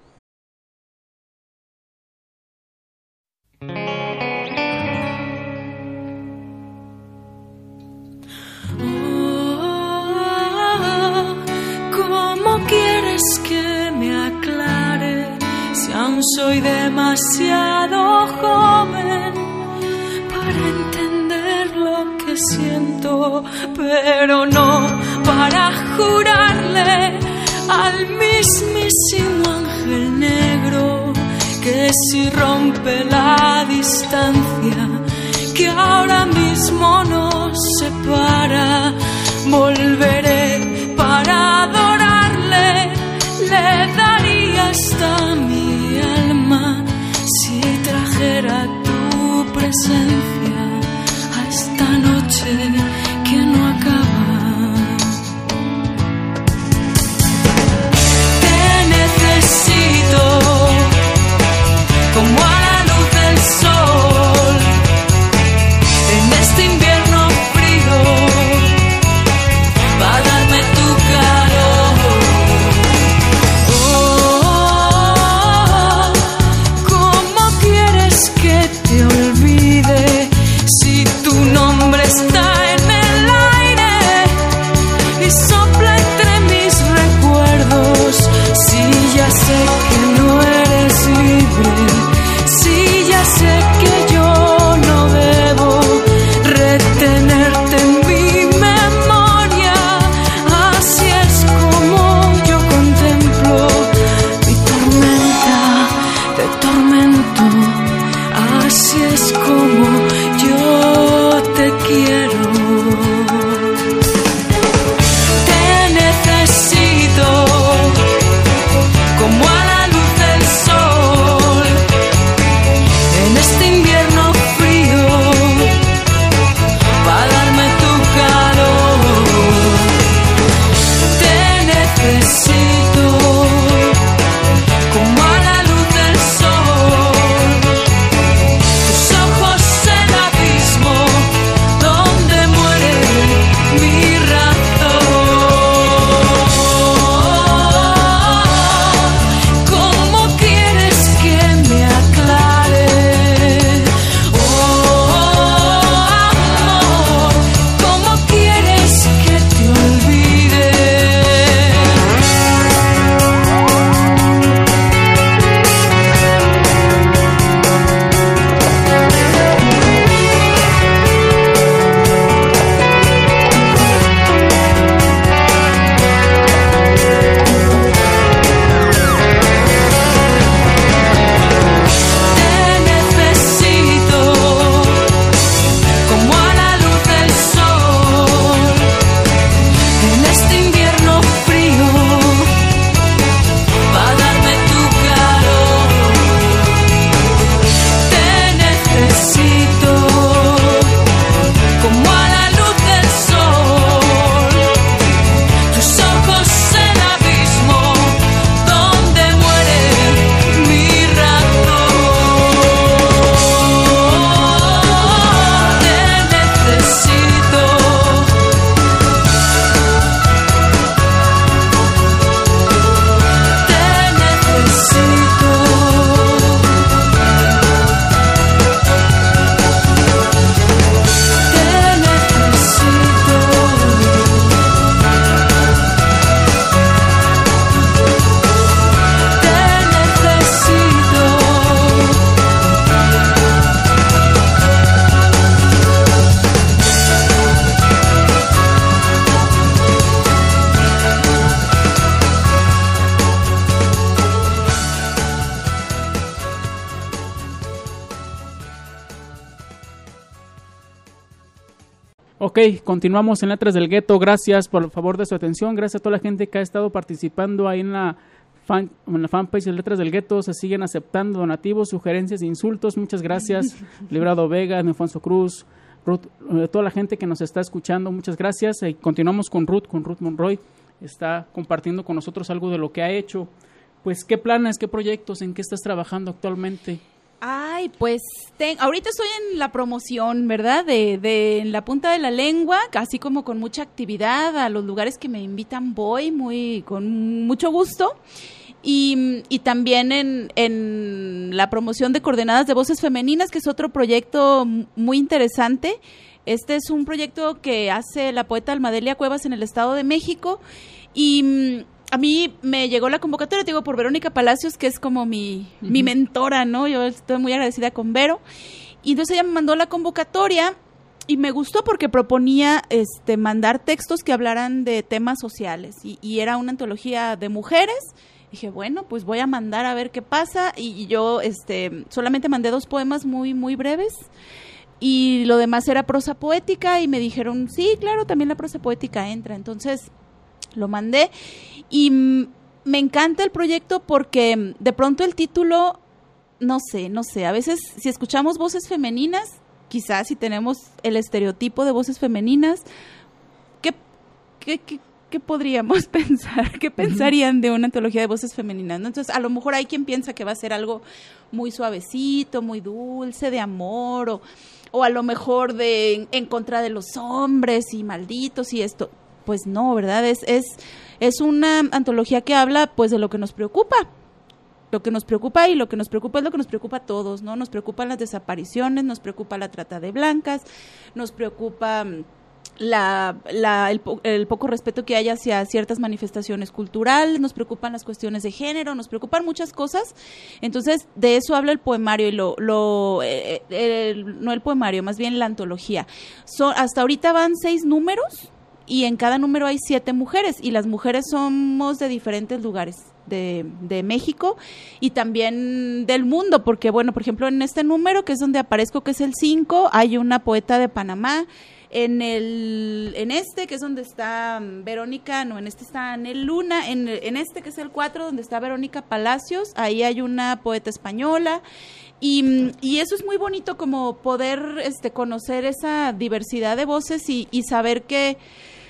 ¿Cómo quieres que me aclare si aún soy demasiado joven para entender lo que siento, pero no para jurarle al mismísimo ángel negro que si rompe la distancia que ahora mismo nos separa, volveré para adorarle presencia a esta noche que no acaba. Te necesito como a la luz del sol en este invierno frío, para darme tu calor. Oh, ¿cómo quieres que te olvide si tu nombre está en el aire y sopla entre mis recuerdos? Si ya sé que no eres libre, si ya sé que yo no debo retenerte en mi memoria, así es como yo contemplo mi tormenta de tormento, así es como yo te quiero. Te necesito como a la luz del sol en este invierno frío, para darme tu calor. Te necesito como a la luz del sol, tus ojos el abismo donde muere mi razón. ¿Cómo quieres que me aclare? Oh, amor, ¿cómo quieres que te olvide? Te necesito como a la luz del sol en este invierno frío, para darme tu calor. Te necesito como a la luz del sol, tus ojos el abismo donde muere mi razón. Te necesito. Te necesito. Te necesito. Te necesito. Ok, continuamos en Letras del Gueto. Gracias por el favor de su atención. Gracias a toda la gente que ha estado participando ahí en la, fan, en la fanpage de Letras del Gueto. Se siguen aceptando donativos, sugerencias, insultos. Muchas gracias. Librado Vega, Alfonso Cruz, Ruth, eh, toda la gente que nos está escuchando. Muchas gracias. Y continuamos con Ruth, con Ruth Monroy. Está compartiendo con nosotros algo de lo que ha hecho. Pues, ¿qué planes, qué proyectos, en qué estás trabajando actualmente? Ay, pues ten, ahorita estoy en la promoción, ¿verdad? De, de en la punta de la lengua, así como con mucha actividad, a los lugares que me invitan voy, muy con mucho gusto. Y, y también en, en la promoción de Coordenadas de Voces Femeninas, que es otro proyecto muy interesante. Este es un proyecto que hace la poeta Almadelia Cuevas en el Estado de México. Y a mí me llegó la convocatoria, te digo, por Verónica Palacios, que es como mi, uh-huh. mi mentora, ¿no? Yo estoy muy agradecida con Vero. Y entonces ella me mandó la convocatoria y me gustó porque proponía este mandar textos que hablaran de temas sociales. Y, y era una antología de mujeres. Dije, bueno, pues voy a mandar a ver qué pasa. Y, y yo este solamente mandé dos poemas muy, muy breves. Y lo demás era prosa poética. Y me dijeron, sí, claro, también la prosa poética entra. Entonces lo mandé y m- me encanta el proyecto porque de pronto el título, no sé, no sé, a veces si escuchamos voces femeninas, quizás si tenemos el estereotipo de voces femeninas, ¿qué, qué, qué, qué podríamos pensar? ¿Qué pensarían de una antología de voces femeninas, ¿no? Entonces, a lo mejor hay quien piensa que va a ser algo muy suavecito, muy dulce, de amor, o, o a lo mejor de en, en contra de los hombres y malditos y esto. Pues no, ¿verdad? Es, es, es una antología que habla, pues, de lo que nos preocupa. Lo que nos preocupa y lo que nos preocupa es lo que nos preocupa a todos, ¿no? Nos preocupan las desapariciones, nos preocupa la trata de blancas, nos preocupa la, la, el, el poco respeto que hay hacia ciertas manifestaciones culturales, nos preocupan las cuestiones de género, nos preocupan muchas cosas. Entonces, de eso habla el poemario, y lo, lo eh, el, no el poemario, más bien la antología. So, hasta ahorita van seis números y en cada número hay siete mujeres, y las mujeres somos de diferentes lugares. De, de México y también del mundo, porque bueno, por ejemplo, en este número, que es donde aparezco, que es el cinco, hay una poeta de Panamá. En el en este, que es donde está Verónica, no, en este está Anel Luna, en, en este, que es el cuatro, donde está Verónica Palacios, ahí hay una poeta española. Y, y eso es muy bonito, como poder este conocer esa diversidad de voces y, y saber que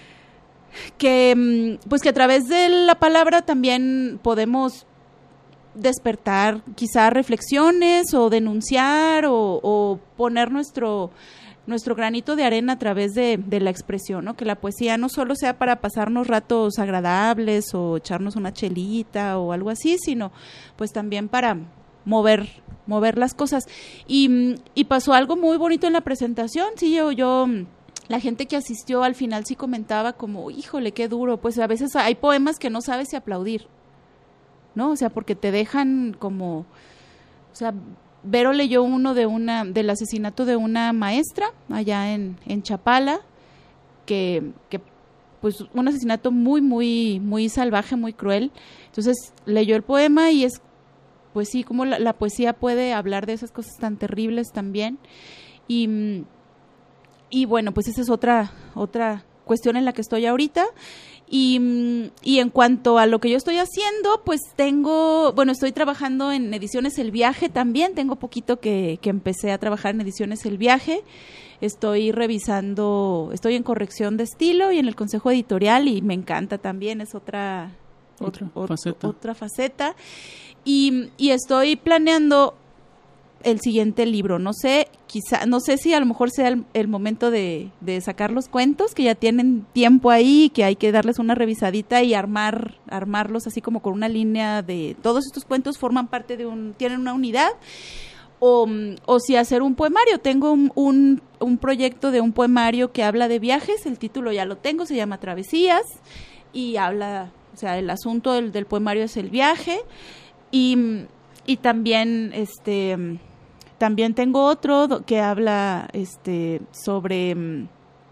que pues que a través de la palabra también podemos despertar quizá reflexiones o denunciar o, o poner nuestro nuestro granito de arena a través de, de la expresión, ¿no? Que la poesía no solo sea para pasarnos ratos agradables o echarnos una chelita o algo así, sino pues también para mover mover las cosas. Y, y pasó algo muy bonito en la presentación, sí, yo yo la gente que asistió al final sí comentaba como, híjole, qué duro, pues a veces hay poemas que no sabes si aplaudir, ¿no? O sea, porque te dejan como, o sea, Vero leyó uno de una, del asesinato de una maestra allá en, en Chapala, que, que pues un asesinato muy, muy, muy salvaje, muy cruel. Entonces leyó el poema y es, pues sí, como la, la poesía puede hablar de esas cosas tan terribles también. Y Y bueno, pues esa es otra otra cuestión en la que estoy ahorita. Y, y en cuanto a lo que yo estoy haciendo, pues tengo, bueno, estoy trabajando en Ediciones El Viaje también. Tengo poquito que, que empecé a trabajar en Ediciones El Viaje. Estoy revisando, estoy en corrección de estilo y en el consejo editorial, y me encanta también, es otra, otra ot, faceta. Otra faceta. Y, y estoy planeando el siguiente libro, no sé, quizá, no sé si a lo mejor sea el, el momento de, de sacar los cuentos, que ya tienen tiempo ahí, que hay que darles una revisadita y armar, armarlos así como con una línea de, todos estos cuentos forman parte de un, tienen una unidad, o, o si hacer un poemario. Tengo un, un, un proyecto de un poemario que habla de viajes, el título ya lo tengo, se llama Travesías, y habla, o sea, el asunto del, del poemario es el viaje, y, y también, este... También tengo otro que habla este sobre,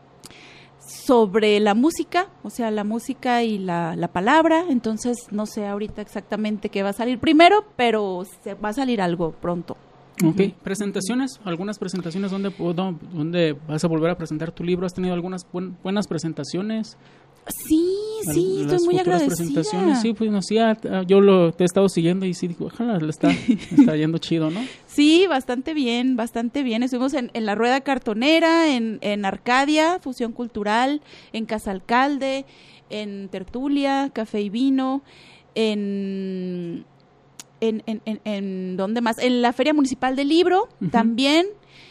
sobre la música, o sea, la música y la, la palabra. Entonces, no sé ahorita exactamente qué va a salir primero, pero se va a salir algo pronto. Ok, uh-huh. ¿Presentaciones? ¿Algunas presentaciones? ¿Dónde, dónde vas a volver a presentar tu libro? ¿Has tenido algunas buen, buenas presentaciones? Sí, sí, Las estoy muy agradecida. Presentaciones, sí, pues no, sí, yo lo te he estado siguiendo y sí, digo, ojalá le está, está yendo chido, ¿no? Sí, bastante bien, bastante bien. Estuvimos en, en la Rueda Cartonera, en, en Arcadia, Fusión Cultural, en Casa Alcalde, en Tertulia, Café y Vino, en, en, en, en, en ¿dónde más? En la Feria Municipal del Libro, uh-huh. también,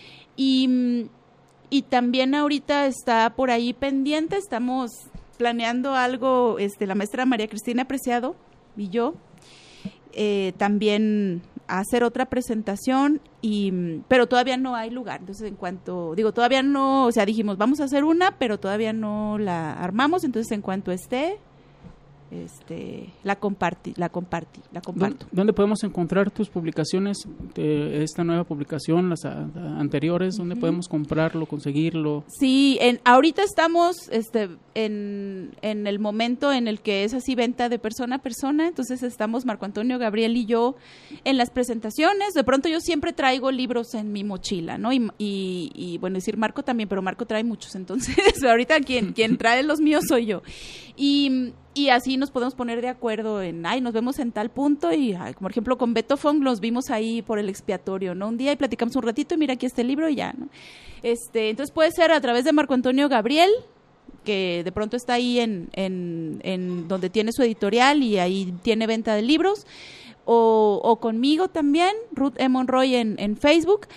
y, y también ahorita está por ahí pendiente, estamos planeando algo, este, la maestra María Cristina Preciado y yo, eh, también hacer otra presentación, y pero todavía no hay lugar. Entonces, en cuanto, digo, todavía no, o sea, dijimos, vamos a hacer una, pero todavía no la armamos. Entonces, en cuanto esté, este, la compartí, la compartí, la comparto. ¿Dónde podemos encontrar tus publicaciones, de esta nueva publicación, las a, a, anteriores? ¿Dónde uh-huh. podemos comprarlo, conseguirlo? Sí, en, ahorita estamos este, en, en el momento en el que es así venta de persona a persona. Entonces estamos Marco Antonio, Gabriel y yo en las presentaciones. De pronto yo siempre traigo libros en mi mochila, ¿no? Y, y, y bueno, decir Marco también, pero Marco trae muchos. Entonces ahorita quien, quien trae los míos soy yo. Y y así nos podemos poner de acuerdo en, ay, nos vemos en tal punto y, ay, por ejemplo, con Beto Fong nos vimos ahí por el expiatorio, ¿no? Un día y platicamos un ratito y mira, aquí está el libro y ya, ¿no? Este, entonces puede ser a través de Marco Antonio Gabriel, que de pronto está ahí en, en, en donde tiene su editorial y ahí tiene venta de libros, o, o conmigo también, Ruth E. Monroy en, en Facebook,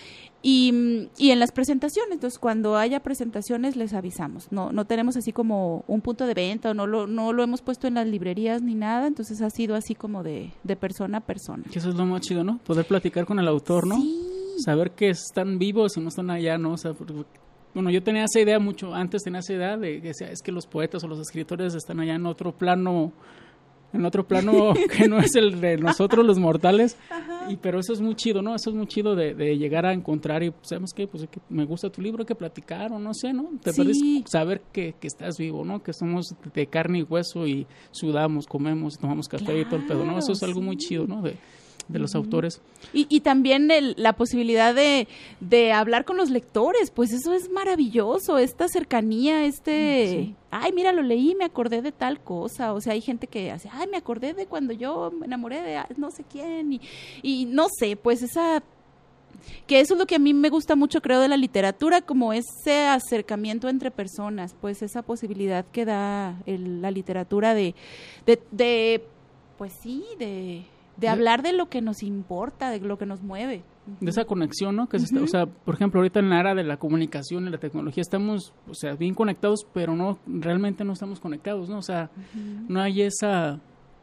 y, y en las presentaciones. Entonces cuando haya presentaciones les avisamos, no no tenemos así como un punto de venta, o no lo, no lo hemos puesto en las librerías ni nada, entonces ha sido así como de, de persona a persona. Que eso es lo más chido, ¿no? Poder platicar con el autor, ¿no? Sí. Saber que están vivos y no están allá, ¿no? O sea, porque, bueno, yo tenía esa idea mucho, antes tenía esa idea de que es que los poetas o los escritores están allá en otro plano, en otro plano que no es el de nosotros los mortales. Y pero eso es muy chido, ¿no? Eso es muy chido de, de llegar a encontrar y, ¿sabes qué? Pues que me gusta tu libro, hay que platicar o no sé, ¿no? Te Sí. puedes saber que, que estás vivo, ¿no? Que somos de carne y hueso y sudamos, comemos, tomamos café Claro, y todo el pedo, ¿no? Eso es algo sí. muy chido, ¿no? De, de los autores. Y, y también el, la posibilidad de, de hablar con los lectores, pues eso es maravilloso, esta cercanía, este, Sí. ay, mira, lo leí, me acordé de tal cosa, o sea, hay gente que hace, ay, me acordé de cuando yo me enamoré de no sé quién, y, y no sé, pues esa, que eso es lo que a mí me gusta mucho, creo, de la literatura, como ese acercamiento entre personas, pues esa posibilidad que da el, la literatura de, de, de, pues sí, de... de hablar de lo que nos importa, de lo que nos mueve. De esa conexión, ¿no? Que se está, o sea, por ejemplo, ahorita en la era de la comunicación y la tecnología estamos, o sea, bien conectados, pero no, realmente no estamos conectados, ¿no? O sea, uh-huh. no hay esa,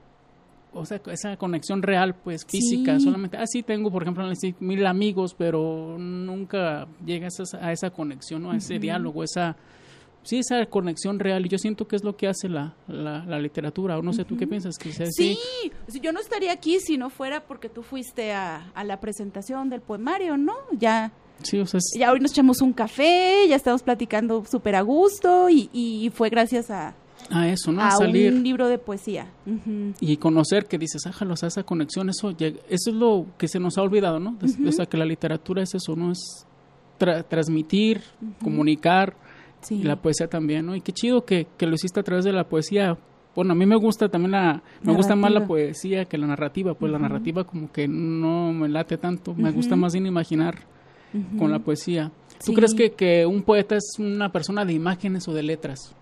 o sea, esa conexión real, pues, física, sí. solamente, ah, sí, tengo, por ejemplo, mil amigos, pero nunca llegas a esa, a esa conexión, ¿no? A ese uh-huh. diálogo, esa... Sí, esa conexión real, y yo siento que es lo que hace la, la, la literatura, o no sé, uh-huh. ¿tú qué piensas? Que sea, sí, sí, yo no estaría aquí si no fuera porque tú fuiste a, a la presentación del poemario, ¿no? Ya, sí, o sea, es... ya hoy nos echamos un café, ya estamos platicando súper a gusto, y, y fue gracias a, a eso, ¿no? A, a salir. un libro de poesía. Uh-huh. Y conocer que dices, ájalo, o sea, esa conexión, eso, eso es lo que se nos ha olvidado, ¿no? Uh-huh. O sea, que la literatura es eso, ¿no? Es tra- transmitir, uh-huh. comunicar. Sí. Y la poesía también, ¿no? Y qué chido que, que lo hiciste a través de la poesía. Bueno, a mí me gusta también la... Narrativa. Me gusta más la poesía que la narrativa. Pues uh-huh. la narrativa como que no me late tanto. Me uh-huh. gusta más bien imaginar uh-huh. con la poesía. ¿Tú sí. crees que, que un poeta es una persona de imágenes o de letras?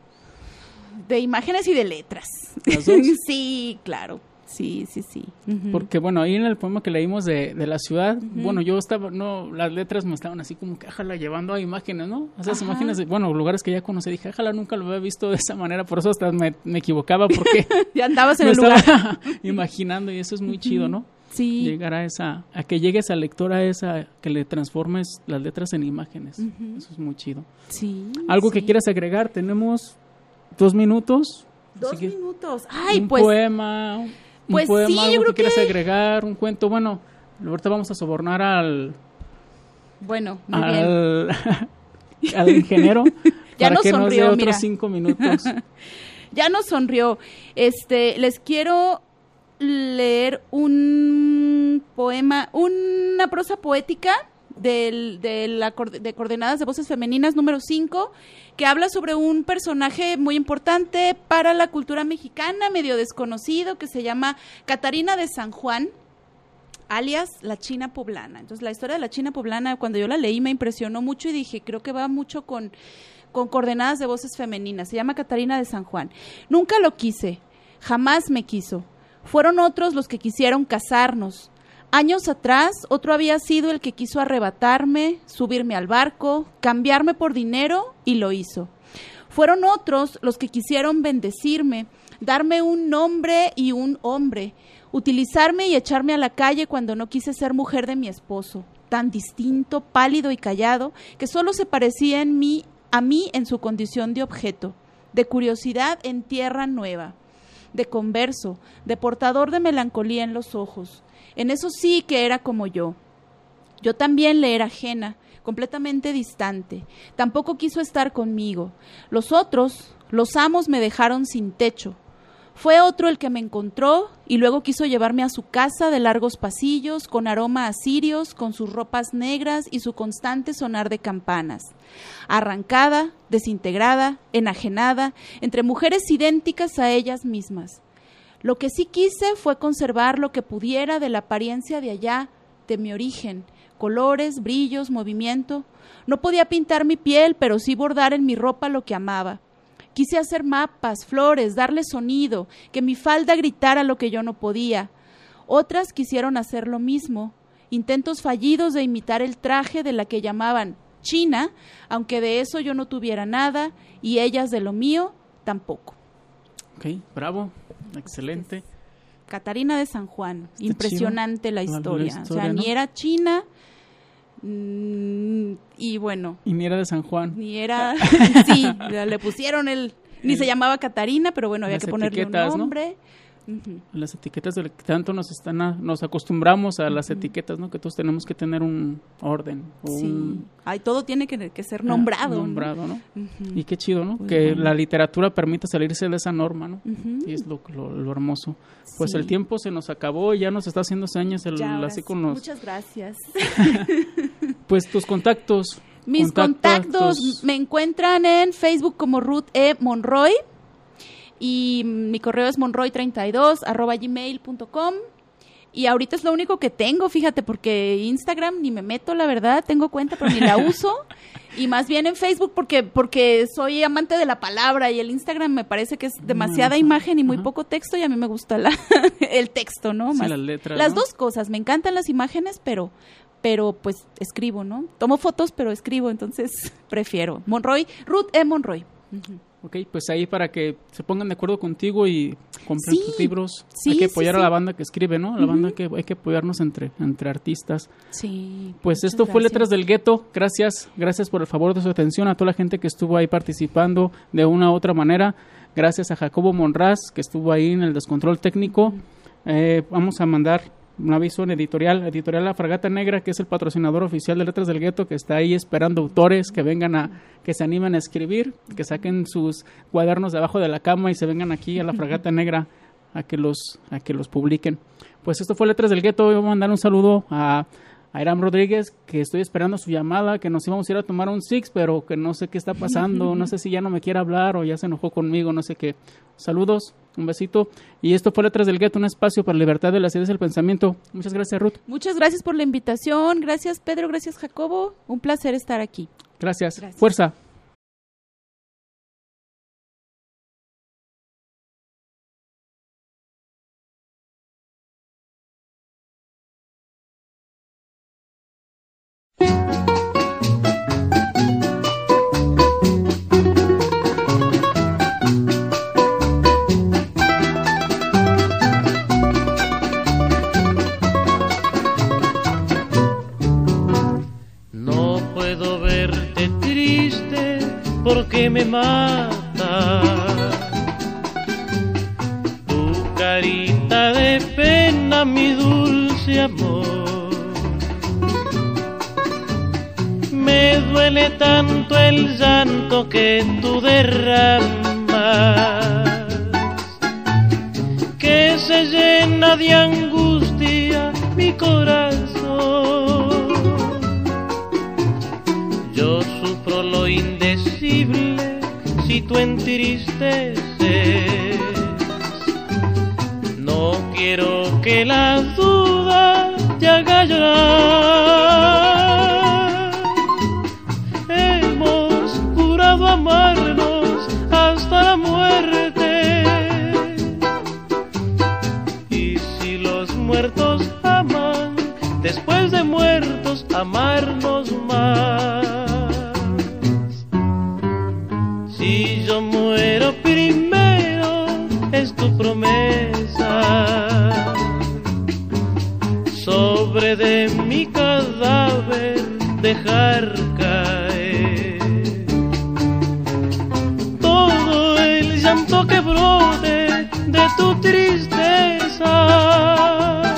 De imágenes y de letras. ¿Las dos? Sí, claro. Sí, sí, sí. Uh-huh. Porque, bueno, ahí en el poema que leímos de, de la ciudad, uh-huh. bueno, yo estaba, no, las letras me estaban así como que, ájala, llevando a imágenes, ¿no? Esas Ajá. imágenes, de, bueno, lugares que ya conocí, dije, ájala, nunca lo había visto de esa manera, por eso hasta me, me equivocaba, porque... ya andabas en me el lugar. Estaba imaginando, y eso es muy uh-huh. chido, ¿no? Sí. Llegar a esa, a que llegues al lector a esa, que le transformes las letras en imágenes, uh-huh. eso es muy chido. Sí. ¿Algo sí. que quieras agregar? Tenemos dos minutos. Dos minutos. Ay, un pues... Un poema... Pues un poema, sí, algo yo creo que quieras que... agregar, un cuento, bueno, ahorita vamos a sobornar al... Bueno, muy al, bien. al ingeniero ya para nos que sonrió, nos dé otros mira. cinco minutos. Ya nos sonrió. Este, les quiero leer un poema, una prosa poética del, de, la, de Coordenadas de Voces Femeninas número cinco, que habla sobre un personaje muy importante para la cultura mexicana, medio desconocido, que se llama Catarina de San Juan, alias la China Poblana. Entonces, la historia de la China Poblana, cuando yo la leí, me impresionó mucho y dije, creo que va mucho con, con Coordenadas de Voces Femeninas. Se llama Catarina de San Juan. Nunca lo quise, jamás me quiso. Fueron otros los que quisieron casarnos. Años atrás, otro había sido el que quiso arrebatarme, subirme al barco, cambiarme por dinero, y lo hizo. Fueron otros los que quisieron bendecirme, darme un nombre y un hombre, utilizarme y echarme a la calle cuando no quise ser mujer de mi esposo, tan distinto, pálido y callado, que solo se parecía en mí, a mí en su condición de objeto, de curiosidad en tierra nueva, de converso, de portador de melancolía en los ojos. En eso sí que era como yo. Yo también le era ajena, completamente distante. Tampoco quiso estar conmigo. Los otros, los amos, me dejaron sin techo. Fue otro el que me encontró y luego quiso llevarme a su casa de largos pasillos, con aroma a cirios, con sus ropas negras y su constante sonar de campanas. Arrancada, desintegrada, enajenada, entre mujeres idénticas a ellas mismas. Lo que sí quise fue conservar lo que pudiera de la apariencia de allá, de mi origen, colores, brillos, movimiento. No podía pintar mi piel, pero sí bordar en mi ropa lo que amaba. Quise hacer mapas, flores, darle sonido, que mi falda gritara lo que yo no podía. Otras quisieron hacer lo mismo, intentos fallidos de imitar el traje de la que llamaban China, aunque de eso yo no tuviera nada, y ellas de lo mío tampoco. Ok, bravo, excelente. Catarina de San Juan, Está impresionante la historia. la historia, o sea, ¿no? ni era china, mmm, y bueno... Y ni era de San Juan. Ni era... sí, le pusieron el... Ni el, se llamaba Catarina, pero bueno, había que ponerle un nombre. ¿No? Uh-huh. Las etiquetas, de tanto nos están a, nos acostumbramos a las uh-huh. etiquetas, ¿no? Que todos tenemos que tener un orden. Sí. Un, Ay, todo tiene que, que ser nombrado. Ah, nombrado, ¿no? ¿no? Uh-huh. Y qué chido, ¿no? Pues que bueno. la literatura permita salirse de esa norma, ¿no? Uh-huh. Y es lo, lo, lo hermoso. Pues sí. el tiempo se nos acabó y ya nos está haciendo años el, ya, así con los... Muchas gracias. Pues tus contactos. Mis contactos, contactos me encuentran en Facebook como Ruth E. Monroy. Y mi correo es monroy treinta y dos arroba gmail punto com. Y ahorita es lo único que tengo, fíjate, porque Instagram ni me meto, la verdad, tengo cuenta, pero ni la uso. Y más bien en Facebook porque porque soy amante de la palabra y el Instagram me parece que es demasiada imagen y muy Ajá. poco texto, y a mí me gusta la, el texto, ¿no? Sí, más, las letras, las ¿no? dos cosas, me encantan las imágenes, pero pero pues escribo, ¿no? Tomo fotos, pero escribo, entonces prefiero. Monroy, Ruth E. Monroy. Uh-huh. Ok, pues ahí para que se pongan de acuerdo contigo y compren sí, tus libros. Sí, hay que apoyar sí, sí. a la banda que escribe, ¿no? A la uh-huh. banda que hay que apoyarnos entre, entre artistas. Sí. Pues esto fue Letras del Gueto. Gracias, gracias por el favor de su atención a toda la gente que estuvo ahí participando de una u otra manera. Gracias a Jacobo Monraz, que estuvo ahí en el descontrol técnico. Uh-huh. Eh, vamos a mandar un aviso en editorial, editorial La Fragata Negra, que es el patrocinador oficial de Letras del Gueto, que está ahí esperando autores que vengan a, que se animen a escribir, que saquen sus cuadernos debajo de la cama y se vengan aquí a La Fragata Negra a que los, a que los publiquen. Pues esto fue Letras del Gueto. Voy a mandar un saludo a a Iram Rodríguez, que estoy esperando su llamada, que nos íbamos a ir a tomar un six, pero que no sé qué está pasando, no sé si ya no me quiere hablar o ya se enojó conmigo, no sé qué. Saludos, un besito. Y esto fue Letras del Gueto, un espacio para la libertad de las ideas y el pensamiento. Muchas gracias, Ruth. Muchas gracias por la invitación, gracias Pedro, gracias Jacobo, un placer estar aquí. Gracias, gracias. Fuerza. Porque me mata tu carita de pena, mi dulce amor. Me duele tanto el llanto que tú derramas, que se llena de angustia mi corazón. Yo sufro lo indecible si tú entristeces. No quiero que la duda te haga llorar. Hemos jurado amarnos hasta la muerte, y si los muertos aman, después de muertos amarnos más. Si yo muero primero, es tu promesa, sobre de mi cadáver dejar caer todo el llanto que brote de tu tristeza,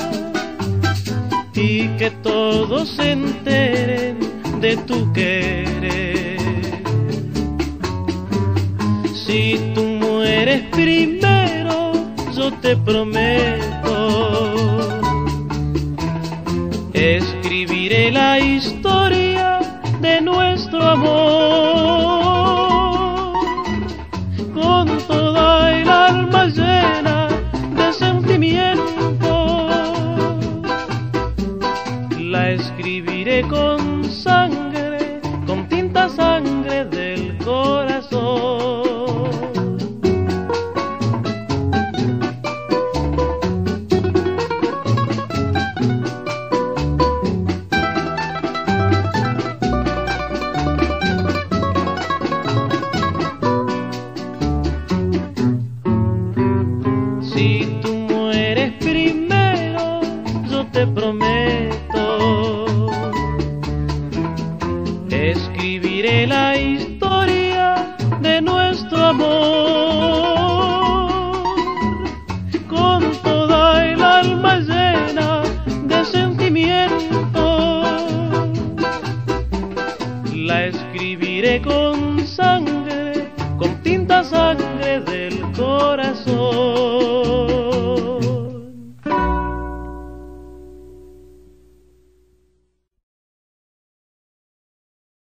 y que todos se enteren de tu querer. Si tú mueres primero, te prometo, escribiré la historia de nuestro amor con toda el alma llena de sentimiento. La escribiré con sangre, con tinta sangre del corazón. Te prometo, escribiré la historia de nuestro amor con toda el alma llena de sentimiento. La escribiré con sangre, con tinta sangre del corazón.